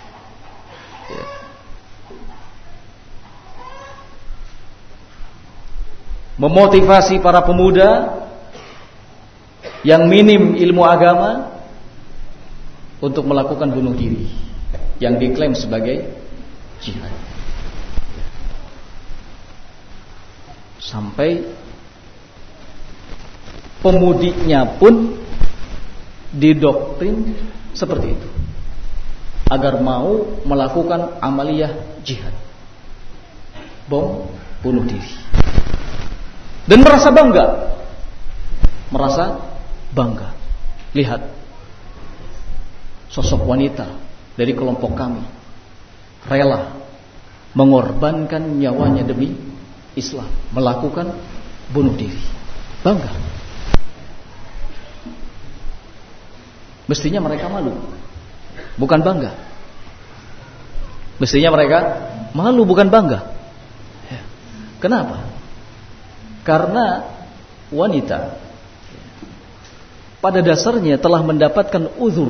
Memotivasi para pemuda yang minim ilmu agama untuk melakukan bunuh diri yang diklaim sebagai jihad. Sampai pemudiknya pun didoktrin seperti itu, agar mau melakukan amaliyah jihad, bom bunuh diri. Dan merasa bangga. Merasa bangga. Lihat, sosok wanita dari kelompok kami rela mengorbankan nyawanya demi Islam, melakukan bunuh diri. Bangga. Mestinya mereka malu, bukan bangga. Mestinya mereka malu, bukan bangga. Kenapa? Karena wanita pada dasarnya telah mendapatkan uzur,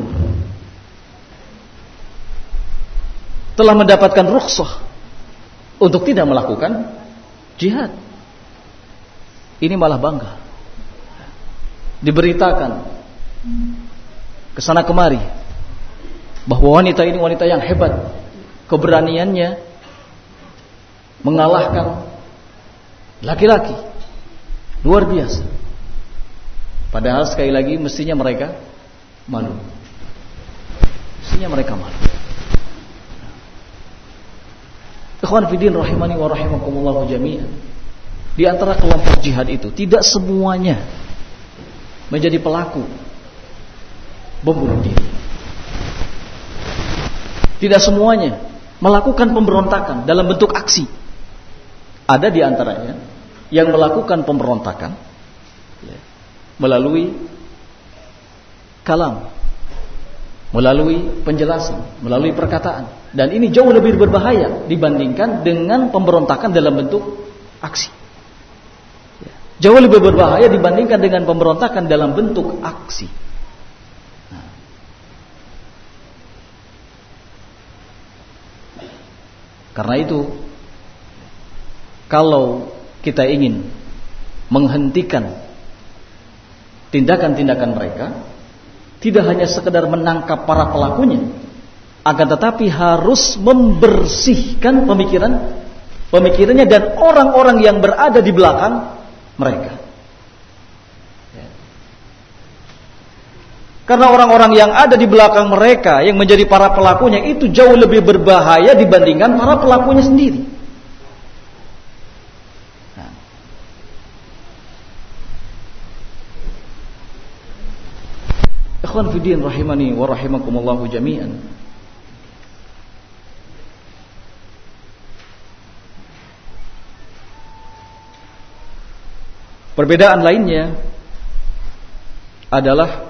telah mendapatkan rukhsah untuk tidak melakukan jihad. Ini malah bangga, diberitakan kesana kemari bahwa wanita ini wanita yang hebat, keberaniannya mengalahkan laki-laki, luar biasa. Padahal sekali lagi mestinya mereka malu. Mestinya mereka malu. Ikhwan fillah rahimani wa rahimakumullah jami'an. Di antara kelompok jihad itu tidak semuanya menjadi pelaku bom bunuh diri. Tidak semuanya melakukan pemberontakan dalam bentuk aksi. Ada di antaranya yang melakukan pemberontakan ya, melalui kalam, melalui penjelasan, melalui perkataan. Dan ini jauh lebih berbahaya dibandingkan dengan pemberontakan dalam bentuk aksi. Ya, jauh lebih berbahaya dibandingkan dengan pemberontakan dalam bentuk aksi. Nah. Karena itu, kalau kita ingin menghentikan tindakan-tindakan mereka, tidak hanya sekedar menangkap para pelakunya, akan tetapi harus membersihkan pemikiran pemikirannya dan orang-orang yang berada di belakang mereka. Karena orang-orang yang ada di belakang mereka yang menjadi para pelakunya itu jauh lebih berbahaya dibandingkan para pelakunya sendiri. Ikhwan fiddin rahimani wa rahimakumullahu jami'an. Perbedaan lainnya adalah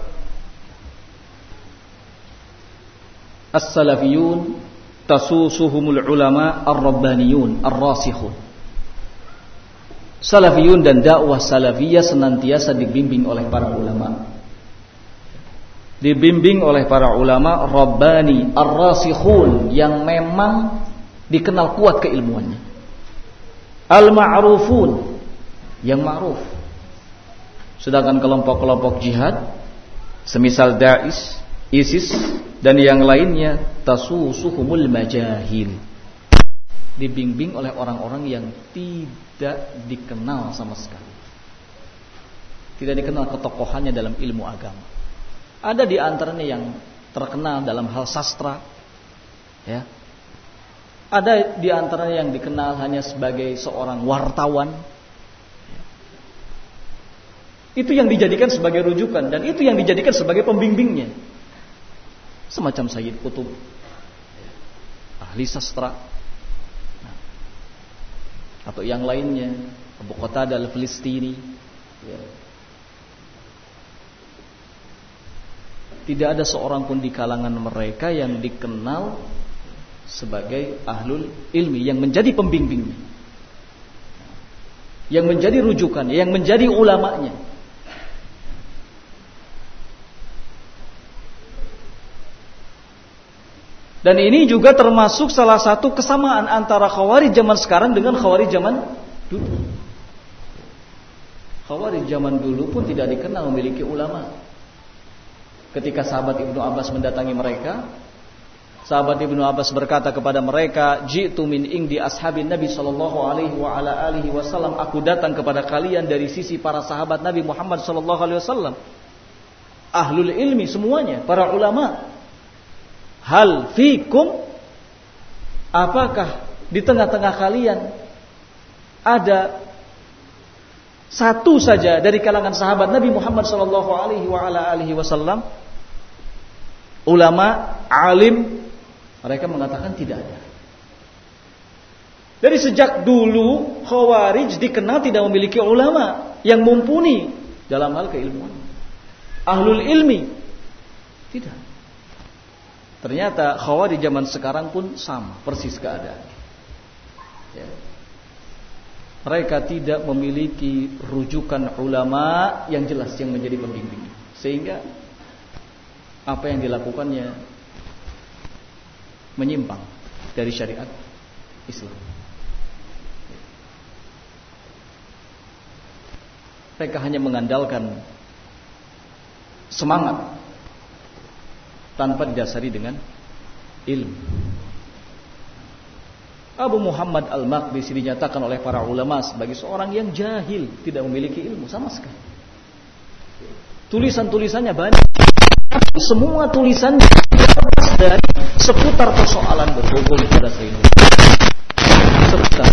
as-salafiyun tasusuhumul ulama ar-rabbaniyun ar-rasikhun. Salafiyun dan dakwah salafiyah senantiasa dibimbing oleh para ulama. Dibimbing oleh para ulama rabbani ar-rasikhun yang memang dikenal kuat keilmuannya. Al-ma'rufun yang ma'ruf. Sedangkan kelompok-kelompok jihad semisal Daesh, ISIS dan yang lainnya tasusuhumul majahil, dibimbing oleh orang-orang yang tidak dikenal sama sekali, tidak dikenal ketokohannya dalam ilmu agama. Ada di antaranya yang terkenal dalam hal sastra, ya. Ada di antaranya yang dikenal hanya sebagai seorang wartawan. Itu yang dijadikan sebagai rujukan dan itu yang dijadikan sebagai pembimbingnya. Semacam Sayyid Qutb, ahli sastra, nah, atau yang lainnya, Abu Qatadah al-Filistini, ya. Tidak ada seorang pun di kalangan mereka yang dikenal sebagai ahlul ilmi yang menjadi pembimbingnya, yang menjadi rujukan, yang menjadi ulamanya. Dan ini juga termasuk salah satu kesamaan antara Khawarij zaman sekarang dengan Khawarij zaman dulu. Khawarij zaman dulu pun tidak dikenal memiliki ulama. Ketika sahabat Ibnu Abbas mendatangi mereka, sahabat Ibnu Abbas berkata kepada mereka, "Ji'tu min indi ashabin Nabi sallallahu alaihi wa ala alihi wasallam." Aku datang kepada kalian dari sisi para sahabat Nabi Muhammad sallallahu alaihi wasallam. Ahlul ilmi semuanya, para ulama. Hal fikum, apakah di tengah-tengah kalian ada satu saja dari kalangan sahabat Nabi Muhammad sallallahu alaihi wa ala alihi wasallam, ulama, alim? Mereka mengatakan tidak ada. Dari sejak dulu Khawarij dikenal tidak memiliki ulama yang mumpuni dalam hal keilmuan, ahlul ilmi. Tidak. Ternyata Khawarij zaman sekarang pun sama, persis keadaan. Ya. Mereka tidak memiliki rujukan ulama yang jelas yang menjadi pembimbing, sehingga apa yang dilakukannya menyimpang dari syariat Islam. Mereka hanya mengandalkan semangat tanpa didasari dengan ilmu. Abu Muhammad Al-Maqdisi dinyatakan oleh para ulama sebagai seorang yang jahil, tidak memiliki ilmu sama sekali. Tulisan-tulisannya banyak. Semua tulisannya dari seputar persoalan berhubung pada Indonesia. Seputar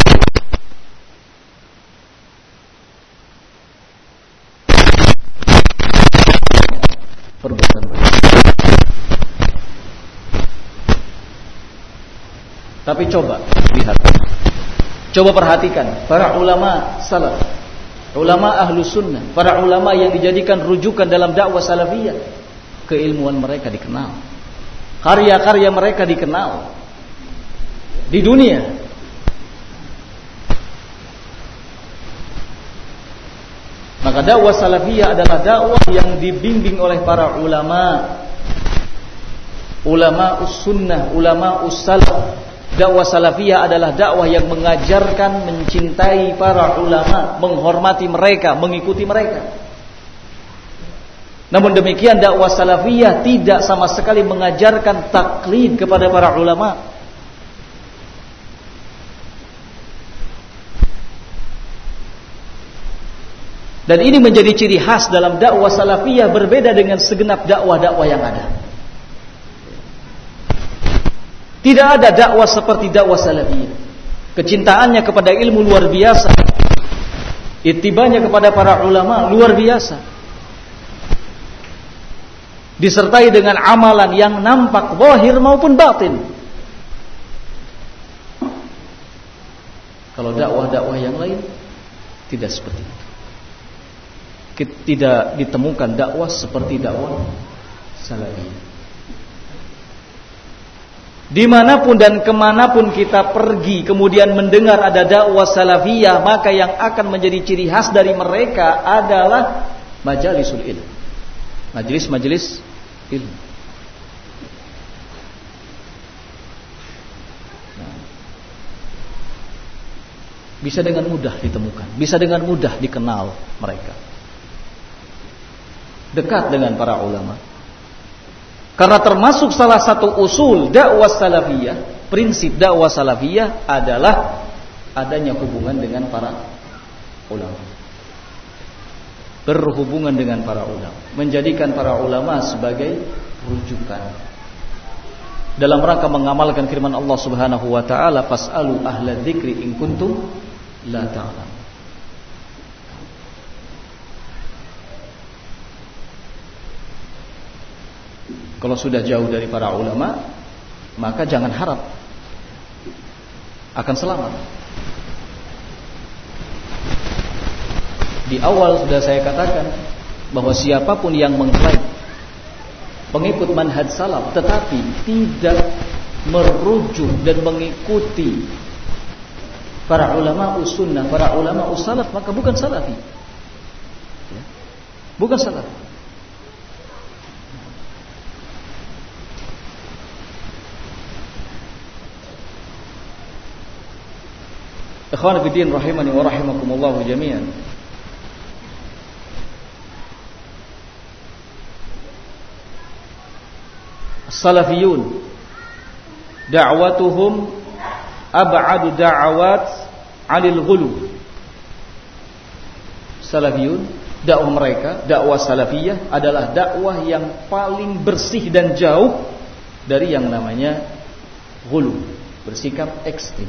perbuatan. Tapi coba lihat, coba perhatikan para ulama salaf, ulama ahlu sunnah, para ulama yang dijadikan rujukan dalam dakwah salafiyah, keilmuan mereka dikenal, karya-karya mereka dikenal di dunia. Maka dakwah salafiyah adalah dakwah yang dibimbing oleh para ulama, ulama us-sunnah, ulama us-salaf. Dakwah salafiyah adalah dakwah yang mengajarkan mencintai para ulama, menghormati mereka, mengikuti mereka. Namun demikian dakwah salafiyah tidak sama sekali mengajarkan taklid kepada para ulama. Dan ini menjadi ciri khas dalam dakwah salafiyah, berbeda dengan segenap dakwah-dakwah yang ada. Tidak ada dakwah seperti dakwah salafiyah. Kecintaannya kepada ilmu luar biasa. Ittibanya kepada para ulama luar biasa. Disertai dengan amalan yang nampak zahir maupun batin. Kalau dakwah-dakwah yang lain tidak seperti itu. tidak ditemukan dakwah seperti dakwah salafiyah. Dimanapun dan kemanapun kita pergi kemudian mendengar ada dakwah salafiyah, maka yang akan menjadi ciri khas dari mereka adalah majalisul ilm, majelis-majelis ilmu. Nah, bisa dengan mudah ditemukan, bisa dengan mudah dikenal mereka, dekat dengan para ulama. Karena termasuk salah satu usul dakwah salafiyah, prinsip dakwah salafiyah adalah adanya hubungan dengan para ulama. Berhubungan dengan para ulama, menjadikan para ulama sebagai rujukan dalam rangka mengamalkan firman Allah Subhanahu wa taala, fas'alu ahla dzikri in kuntum la ta'lamun. Kalau sudah jauh dari para ulama, maka jangan harap akan selamat. Di awal sudah saya katakan bahwa siapapun yang mengklaim pengikut manhaj salaf tetapi tidak merujuk dan mengikuti para ulama usunnah, para ulama usalaf, maka bukan salafi. Bukan salafi. Ikhwan fillah rahimani wa rahimakumullah jami'an. Salafiyun da'watuhum ab'adu da'awat 'anil ghulu. Salafiyun, dakwah mereka, dakwah salafiyah adalah dakwah yang paling bersih dan jauh dari yang namanya ghulu, bersikap ekstrim.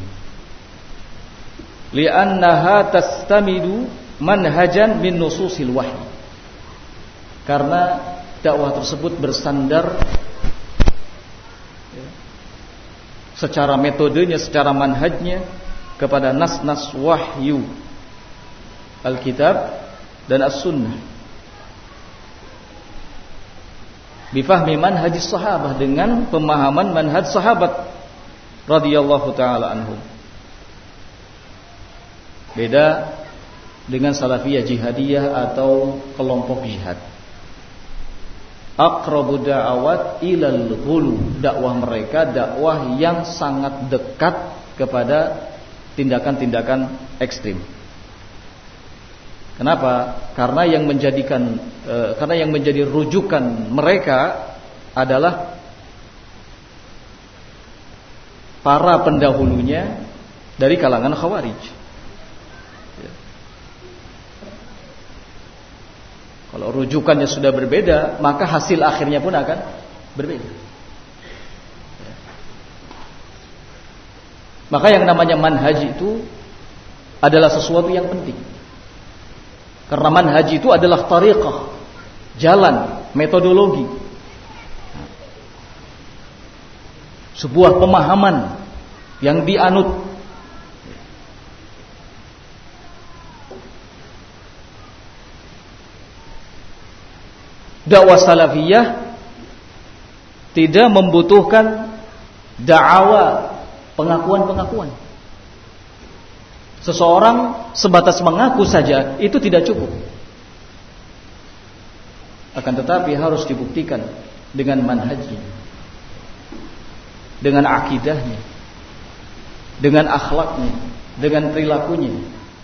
Li'annaha tastamidu manhajan min nususil wahyi. Karena dakwah tersebut bersandar secara metodenya, secara manhajnya kepada nas-nas wahyu Alkitab dan As-Sunnah. Bifahmi manhajis sahabah, dengan pemahaman manhaj sahabat radhiyallahu taala anhum. Beda dengan salafiyah jihadiyah atau kelompok jihad. Aqrabu da'awat ilal ghulu, dakwah mereka dakwah yang sangat dekat kepada tindakan-tindakan ekstrim. Kenapa? Karena yang menjadikan e, karena yang menjadi rujukan mereka adalah para pendahulunya dari kalangan Khawarij. Kalau rujukannya sudah berbeda, maka hasil akhirnya pun akan berbeda. Maka yang namanya manhaj itu adalah sesuatu yang penting. Karena manhaj itu adalah tariqah, jalan, metodologi, sebuah pemahaman yang dianut. Dakwah salafiyah tidak membutuhkan da'awa, pengakuan-pengakuan. Seseorang sebatas mengaku saja itu tidak cukup. Akan tetapi harus dibuktikan dengan manhajnya, dengan akidahnya, dengan akhlaknya, dengan perilakunya.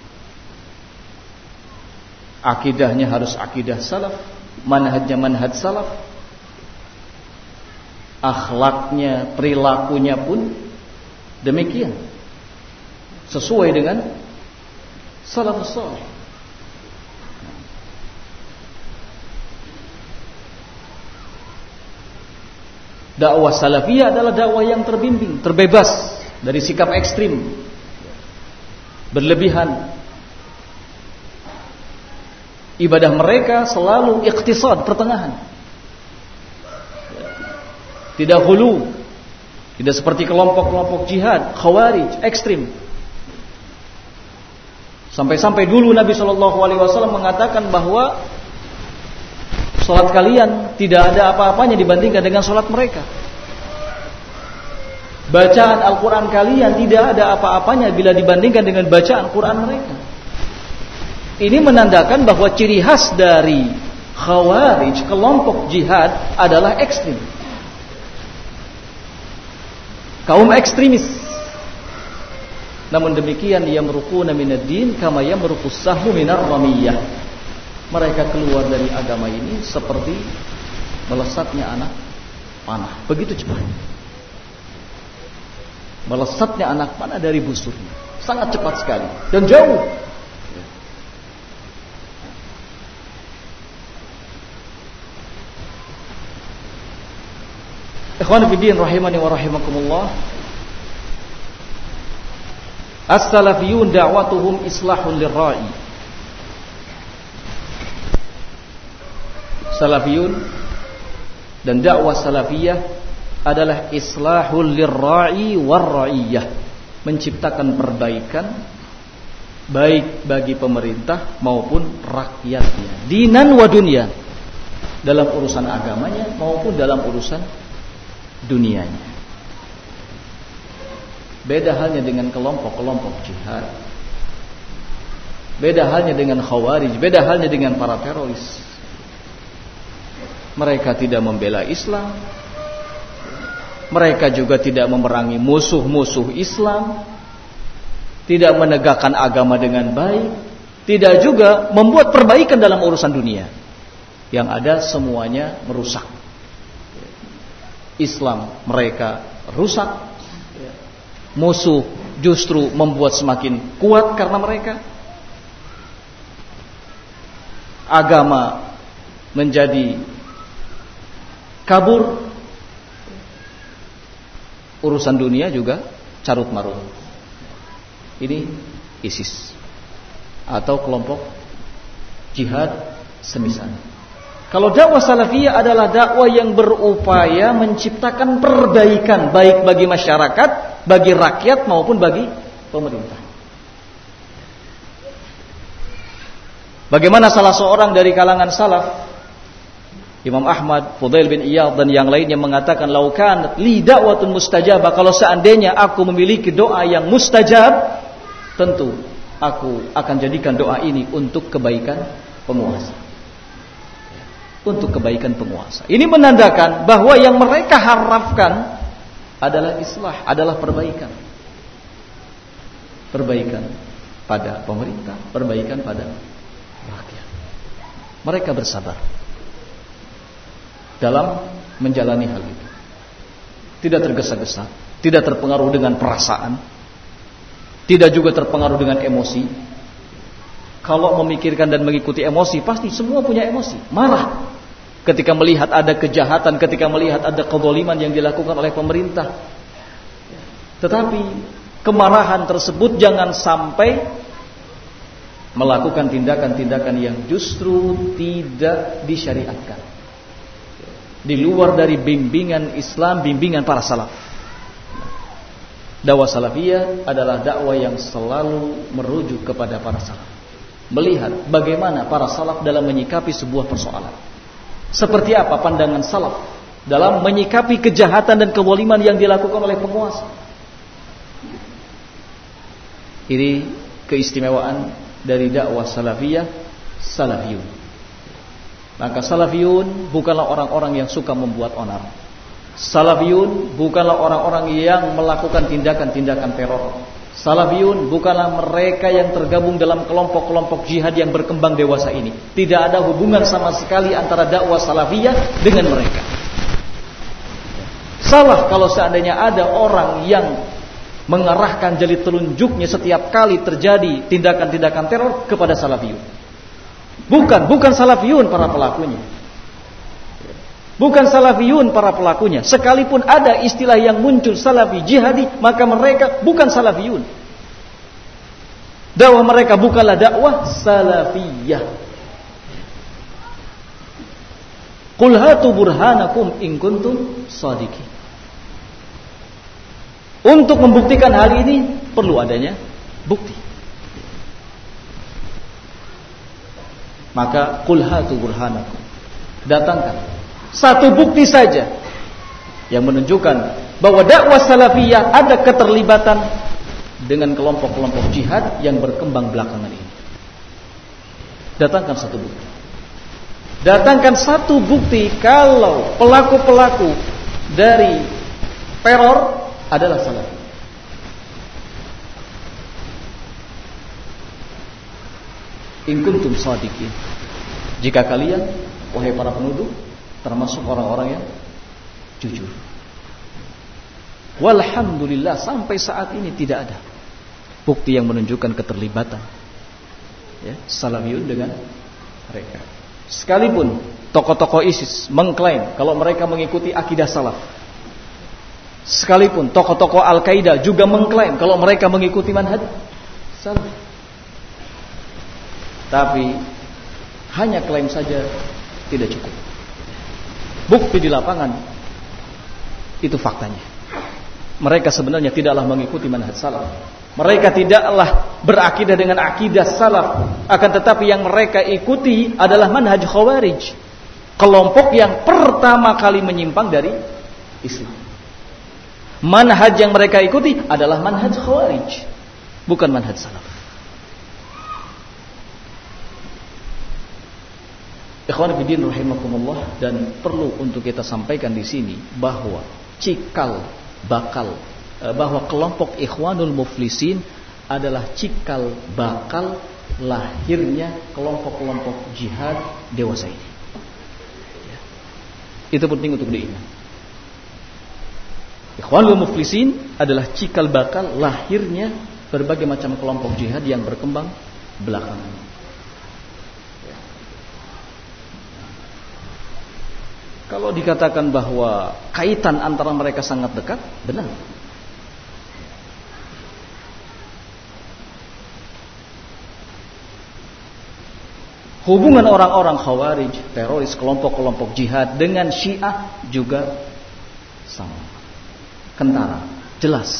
Akidahnya harus akidah salaf, manhajnya manhaj salaf, akhlaknya, perilakunya pun demikian, sesuai dengan salafus salih. Dakwah salafiyah adalah dakwah yang terbimbing, terbebas dari sikap ekstrim, berlebihan. Ibadah mereka selalu ikhtisad, pertengahan. Tidak hulu, tidak seperti kelompok-kelompok jihad, Khawarij, ekstrim. Sampai-sampai dulu Nabi shallallahu alaihi wasallam mengatakan bahwa Salat kalian tidak ada apa-apanya dibandingkan dengan salat mereka. Bacaan Al-Quran kalian tidak ada apa-apanya bila dibandingkan dengan bacaan Quran mereka. Ini menandakan bahwa ciri khas dari Khawarij, kelompok jihad, adalah ekstrim. Kaum ekstremis. Namun demikian, yamruquna minad din kama yamruqus sahmu minar ramiyah. Mereka keluar dari agama ini seperti melesatnya anak panah, begitu cepat. Melesatnya anak panah dari busurnya, sangat cepat sekali dan jauh. Ikhwan fillah rahimani wa rahimakumullah. As-salafiyun da'watuhum islahun lirra'i. Salafiyun dan dakwah salafiyah adalah islahul lirra'i warra'iyah, menciptakan perbaikan baik bagi pemerintah maupun rakyatnya, dinan wa dunya, dalam urusan agamanya maupun dalam urusan dunianya. Beda halnya dengan kelompok-kelompok jihad, beda halnya dengan Khawarij, beda halnya dengan para teroris. Mereka tidak membela Islam, mereka juga tidak memerangi musuh-musuh Islam, tidak menegakkan agama dengan baik, tidak juga membuat perbaikan dalam urusan dunia. Yang ada semuanya merusak. Islam mereka rusak, musuh justru membuat semakin kuat karena mereka. Agama menjadi kabur, urusan dunia juga carut marut. Ini ISIS atau kelompok jihad semisal. Kalau dakwah salafiyah adalah dakwah yang berupaya menciptakan perbaikan baik bagi masyarakat, bagi rakyat maupun bagi pemerintah. Bagaimana salah seorang dari kalangan salaf, Imam Ahmad, Fudail bin Iyad dan yang lainnya mengatakan, laukan li da'watun mustajabah, kalau seandainya aku memiliki doa yang mustajab, tentu aku akan jadikan doa ini untuk kebaikan penguasa. Untuk kebaikan penguasa. Ini menandakan bahwa yang mereka harapkan adalah islah, adalah perbaikan. Perbaikan pada pemerintah, perbaikan pada rakyat. Mereka bersabar dalam menjalani hal itu. Tidak tergesa-gesa, tidak terpengaruh dengan perasaan, tidak juga terpengaruh dengan emosi. Kalau memikirkan dan mengikuti emosi, pasti semua punya emosi, marah ketika melihat ada kejahatan, ketika melihat ada kezaliman yang dilakukan oleh pemerintah. Tetapi kemarahan tersebut jangan sampai melakukan tindakan-tindakan yang justru tidak disyariatkan, di luar dari bimbingan Islam, bimbingan para salaf. Dakwah salafiyah adalah dakwah yang selalu merujuk kepada para salaf, melihat bagaimana para salaf dalam menyikapi sebuah persoalan. Seperti apa pandangan salaf dalam menyikapi kejahatan dan kezaliman yang dilakukan oleh penguasa. Ini keistimewaan dari dakwah salafiyah, salafiyun. Maka salafiyun bukanlah orang-orang yang suka membuat onar. Salafiyun bukanlah orang-orang yang melakukan tindakan-tindakan teror. Salafiyun bukanlah mereka yang tergabung dalam kelompok-kelompok jihad yang berkembang dewasa ini. Tidak ada hubungan sama sekali antara dakwah salafiyah dengan mereka. Salah kalau seandainya ada orang yang mengarahkan jari telunjuknya setiap kali terjadi tindakan-tindakan teror kepada salafiyun. Bukan, bukan salafiyun para pelakunya. Bukan salafiyun para pelakunya. Sekalipun ada istilah yang muncul salafi jihadi, maka mereka bukan salafiyun. Dakwah mereka bukanlah dakwah salafiyah. Qul hatu burhanakum in kuntum shadiqin. Untuk membuktikan hal ini perlu adanya bukti. Maka qul hatu burhanakum. Datangkan satu bukti saja yang menunjukkan bahwa dakwah salafiyah ada keterlibatan dengan kelompok-kelompok jihad yang berkembang belakangan ini. Datangkan satu bukti. Datangkan satu bukti kalau pelaku-pelaku dari teror adalah salafi. In kuntum shadiqin. Jika kalian, wahai para penuduh, termasuk orang-orang yang jujur. Walhamdulillah sampai saat ini tidak ada bukti yang menunjukkan keterlibatan ya, Salafiyun dengan mereka. Sekalipun tokoh-tokoh ISIS mengklaim kalau mereka mengikuti akidah salaf. Sekalipun tokoh-tokoh Al-Qaeda juga mengklaim kalau mereka mengikuti manhaj salaf. Tapi hanya klaim saja tidak cukup. Bukti di lapangan itu faktanya. Mereka sebenarnya tidaklah mengikuti manhaj salaf. Mereka tidaklah berakidah dengan akidah salaf. Akan tetapi yang mereka ikuti adalah manhaj khawarij, kelompok yang pertama kali menyimpang dari Islam. Manhaj yang mereka ikuti adalah manhaj khawarij, bukan manhaj salaf. Ikhwan fillah rahimakumullah, dan perlu untuk kita sampaikan di sini bahwa cikal bakal bahwa kelompok Ikhwanul Muflisin adalah cikal bakal lahirnya kelompok-kelompok jihad dewasa ini. Itu penting untuk diingat. Ikhwanul Muflisin adalah cikal bakal lahirnya berbagai macam kelompok jihad yang berkembang belakangan. Kalau dikatakan bahwa kaitan antara mereka sangat dekat, benar. Hubungan orang-orang Khawarij, teroris, kelompok-kelompok jihad dengan Syiah juga sama. Kentara, jelas.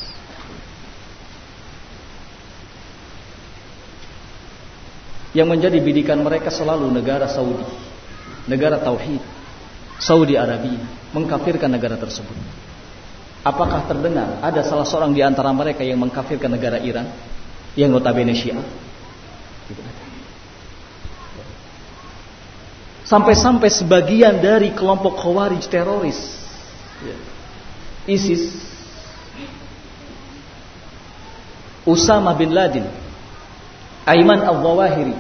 Yang menjadi bidikan mereka selalu negara Saudi, negara tauhid, Saudi Arabia, mengkafirkan negara tersebut. Apakah terdengar ada salah seorang di antara mereka yang mengkafirkan negara Iran yang notabene Syiah? Tidak ada. Sampai-sampai sebagian dari kelompok Khawarij teroris ISIS, Usama bin Laden, Ayman al-Zawahiri,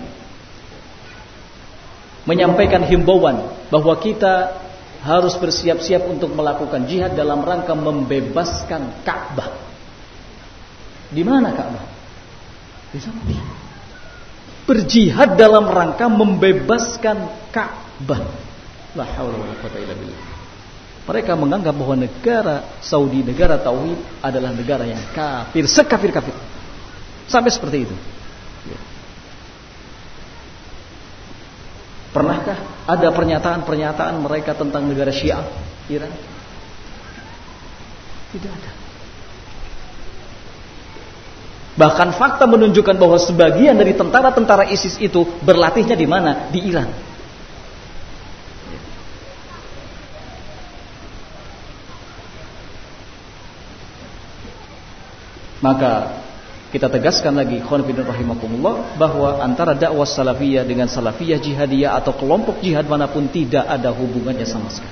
menyampaikan himbauan bahwa kita harus bersiap-siap untuk melakukan jihad dalam rangka membebaskan Ka'bah. Di mana Ka'bah? Di Saudi. Berjihad dalam rangka membebaskan Ka'bah. La haula wala quwwata illa billah. Mereka menganggap bahwa negara Saudi, negara tauhid, adalah negara yang kafir, sekafir-kafir. Sampai seperti itu. Pernahkah ada pernyataan-pernyataan mereka tentang negara Syiah Iran? Tidak ada. Bahkan fakta menunjukkan bahwa sebagian dari tentara-tentara ISIS itu berlatihnya di mana? Di Iran. Maka kita tegaskan lagi, khonfidin rahimakumullah, bahwa antara dakwah salafiyah dengan salafiyah jihadiyah atau kelompok jihad manapun tidak ada hubungannya sama sekali.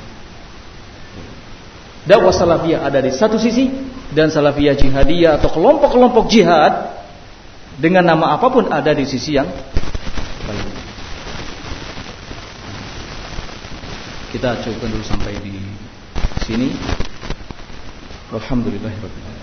Dakwah salafiyah ada di satu sisi, dan salafiyah jihadiyah atau kelompok-kelompok jihad dengan nama apapun ada di sisi yang lain. Kita cukupkan dulu sampai di sini. Alhamdulillahirabbil alamin.